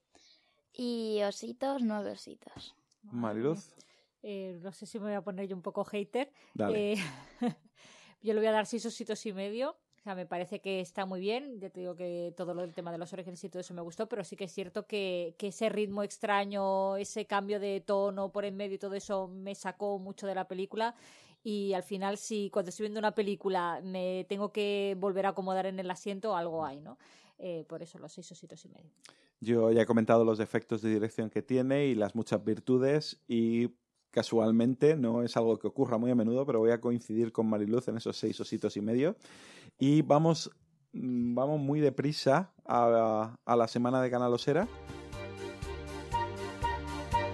Y ositos, 9 ositos. Mariluz. No sé si me voy a poner yo un poco hater. Dale. Yo le voy a dar 6 ositos y medio. O sea, me parece que está muy bien. Ya te digo que todo lo del tema de los orígenes y todo eso me gustó, pero sí que es cierto que ese ritmo extraño, ese cambio de tono por en medio y todo eso me sacó mucho de la película. Y al final, si cuando estoy viendo una película me tengo que volver a acomodar en el asiento, algo hay, ¿no? Por eso los 6 ositos y medio. Yo ya he comentado los defectos de dirección que tiene y las muchas virtudes, y casualmente, no es algo que ocurra muy a menudo, pero voy a coincidir con Mariluz en esos 6 ositos y medio. Y vamos muy deprisa a la semana de Canal Osera.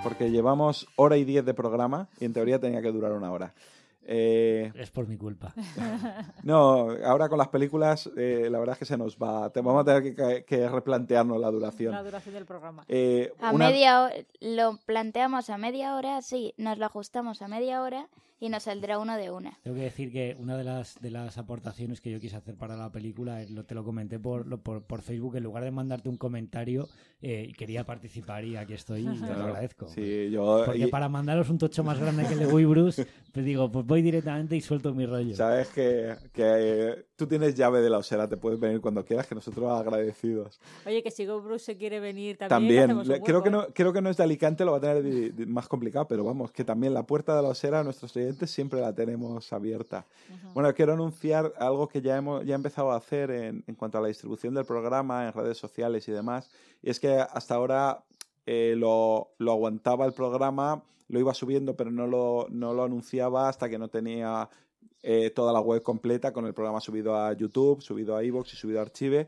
porque llevamos 1:10 de programa y en teoría tenía que durar 1 hora. Es por mi culpa. No, ahora con las películas la verdad es que se nos va. Vamos a tener que replantearnos la duración. La duración del programa. Media hora, lo planteamos a media hora, sí, nos lo ajustamos a media hora y nos saldrá uno de una. Tengo que decir que una de las aportaciones que yo quise hacer para la película, te lo comenté por Facebook, en lugar de mandarte un comentario, quería participar y aquí estoy y te lo agradezco. Sí, Porque para mandaros un tocho más grande que el de Bruce, pues digo, pues voy directamente y suelto mi rollo. Sabes que tú tienes llave de la osera, te puedes venir cuando quieras, que nosotros agradecidos. Oye, que si Bruce se quiere venir también. Creo que no es de Alicante, lo va a tener más complicado, pero vamos, que también la puerta de la osera a nuestros oyentes siempre la tenemos abierta. Bueno, quiero anunciar algo que ya he empezado a hacer en cuanto a la distribución del programa en redes sociales y demás, y es que hasta ahora lo aguantaba el programa, lo iba subiendo, pero no lo anunciaba hasta que no tenía toda la web completa con el programa subido a YouTube, subido a iVoox y subido a Archive.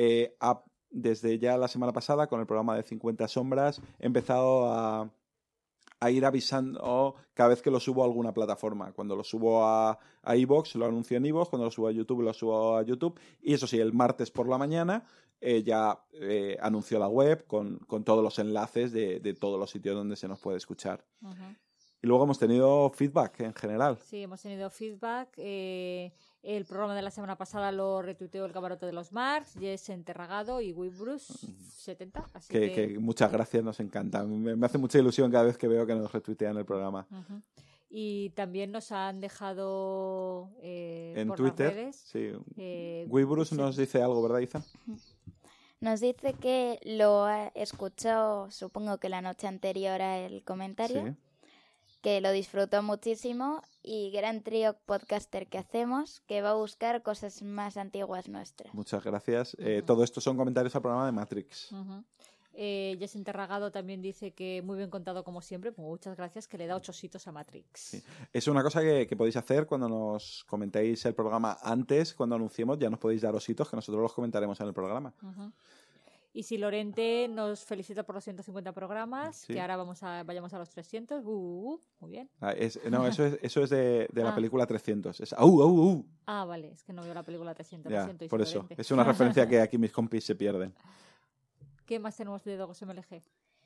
Desde ya la semana pasada, con el programa de 50 sombras, he empezado a ir avisando cada vez que lo subo a alguna plataforma. Cuando lo subo a iVoox, lo anuncio en iVoox. Cuando lo subo a YouTube, lo subo a YouTube. Y eso sí, el martes por la mañana ya anuncio la web con todos los enlaces de todos los sitios donde se nos puede escuchar. Y luego hemos tenido feedback en general. Sí, hemos tenido feedback. El programa de la semana pasada lo retuiteó el Camarote de los Marx, Jess Enterragado y Bruce 70. Así que muchas gracias, nos encanta. Me hace mucha ilusión cada vez que veo que nos retuitean el programa. Y también nos han dejado en por Twitter, las redes. Sí. Bruce nos dice algo, ¿verdad, Izan? Nos dice que lo ha escuchado, supongo que la noche anterior a el comentario. Sí. Que lo disfrutó muchísimo y gran trío podcaster que hacemos, que va a buscar cosas más antiguas nuestras. Muchas gracias. Todo esto son comentarios al programa de Matrix. Jess Enterragado también dice que muy bien contado como siempre, muchas gracias, que le da 8 ositos a Matrix. Sí. Es una cosa que podéis hacer cuando nos comentéis el programa antes, cuando anunciemos, ya nos podéis dar ositos que nosotros los comentaremos en el programa. Y si Lorente nos felicita por los 150 programas, sí, que ahora vayamos a los 300. Muy bien. Eso es de la película 300. Es vale, es que no veo la película 300. Ya, por eso. Es una referencia que aquí mis compis se pierden. ¿Qué más tenemos de Dogos MLG?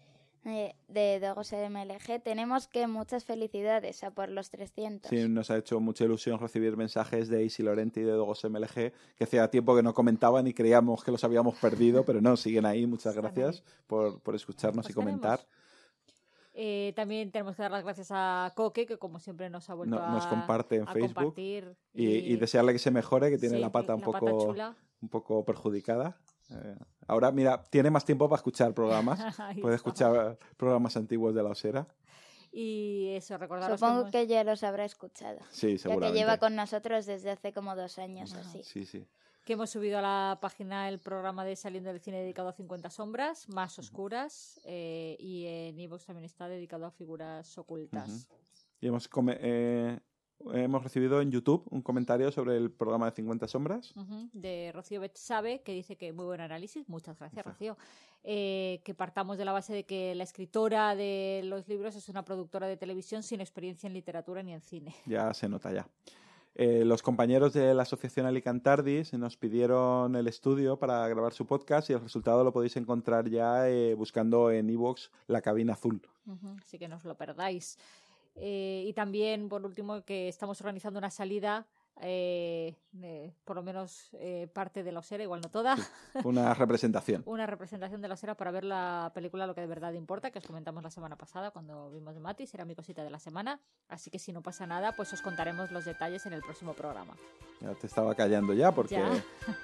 De Dogos MLG tenemos que muchas felicidades a por los 300. Sí, nos ha hecho mucha ilusión recibir mensajes de Isi Lorente y de Dogos MLG, que hacía tiempo que no comentaban y creíamos que los habíamos perdido, pero no, siguen ahí. Muchas gracias por escucharnos y comentar. También tenemos que dar las gracias a Coque, que como siempre nos ha vuelto nos comparte en Facebook compartir y desearle que se mejore, que tiene la pata un poco perjudicada. Ahora, mira, tiene más tiempo para escuchar programas. Puede escuchar programas antiguos de la osera. Y eso, recordaros. Supongo que ya los habrá escuchado. Sí, seguramente. Ya que lleva con nosotros desde hace como 2 años así. Sí. Que hemos subido a la página el programa de Saliendo del Cine dedicado a 50 sombras, más oscuras. Y en iVoox también está dedicado a figuras ocultas. Y hemos recibido en YouTube un comentario sobre el programa de 50 sombras. De Rocío Betsabe, que dice que muy buen análisis. Muchas gracias, Rocío. Que partamos de la base de que la escritora de los libros es una productora de televisión sin experiencia en literatura ni en cine. Ya se nota ya. Los compañeros de la asociación Alicantardis nos pidieron el estudio para grabar su podcast y el resultado lo podéis encontrar ya buscando en iVoox La Cabina Azul. Así que no os lo perdáis. Y también, por último, que estamos organizando una salida, por lo menos parte de la osera, igual no toda. Sí, una representación. Una representación de la osera para ver la película Lo que de verdad importa, que os comentamos la semana pasada cuando vimos de Matis, era mi cosita de la semana. Así que si no pasa nada, pues os contaremos los detalles en el próximo programa. Ya te estaba callando ya, porque... ¿Ya?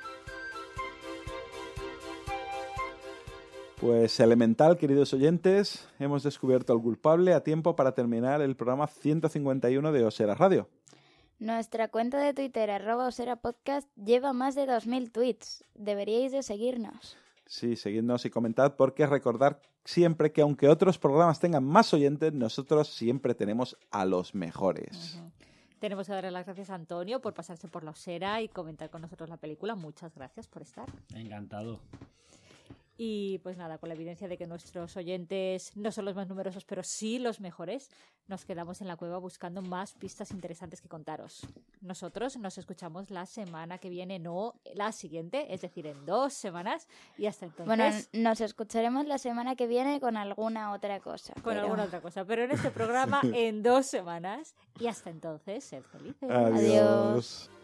Pues elemental, queridos oyentes, hemos descubierto al culpable a tiempo para terminar el programa 151 de Osera Radio. Nuestra cuenta de Twitter, @OseraPodcast, lleva más de 2000 tweets. Deberíais de seguirnos. Sí, seguidnos y comentad, porque recordad siempre que aunque otros programas tengan más oyentes, nosotros siempre tenemos a los mejores. Tenemos que darle las gracias a Antonio por pasarse por la osera y comentar con nosotros la película. Muchas gracias por estar. Encantado. Y pues nada, con la evidencia de que nuestros oyentes no son los más numerosos, pero sí los mejores, nos quedamos en la cueva buscando más pistas interesantes que contaros. Nosotros nos escuchamos la semana que viene, no la siguiente, es decir, en 2 semanas. Y hasta entonces... Bueno, nos escucharemos la semana que viene con alguna otra cosa. Alguna otra cosa, pero en este programa en 2 semanas. Y hasta entonces, sed felices. Adiós.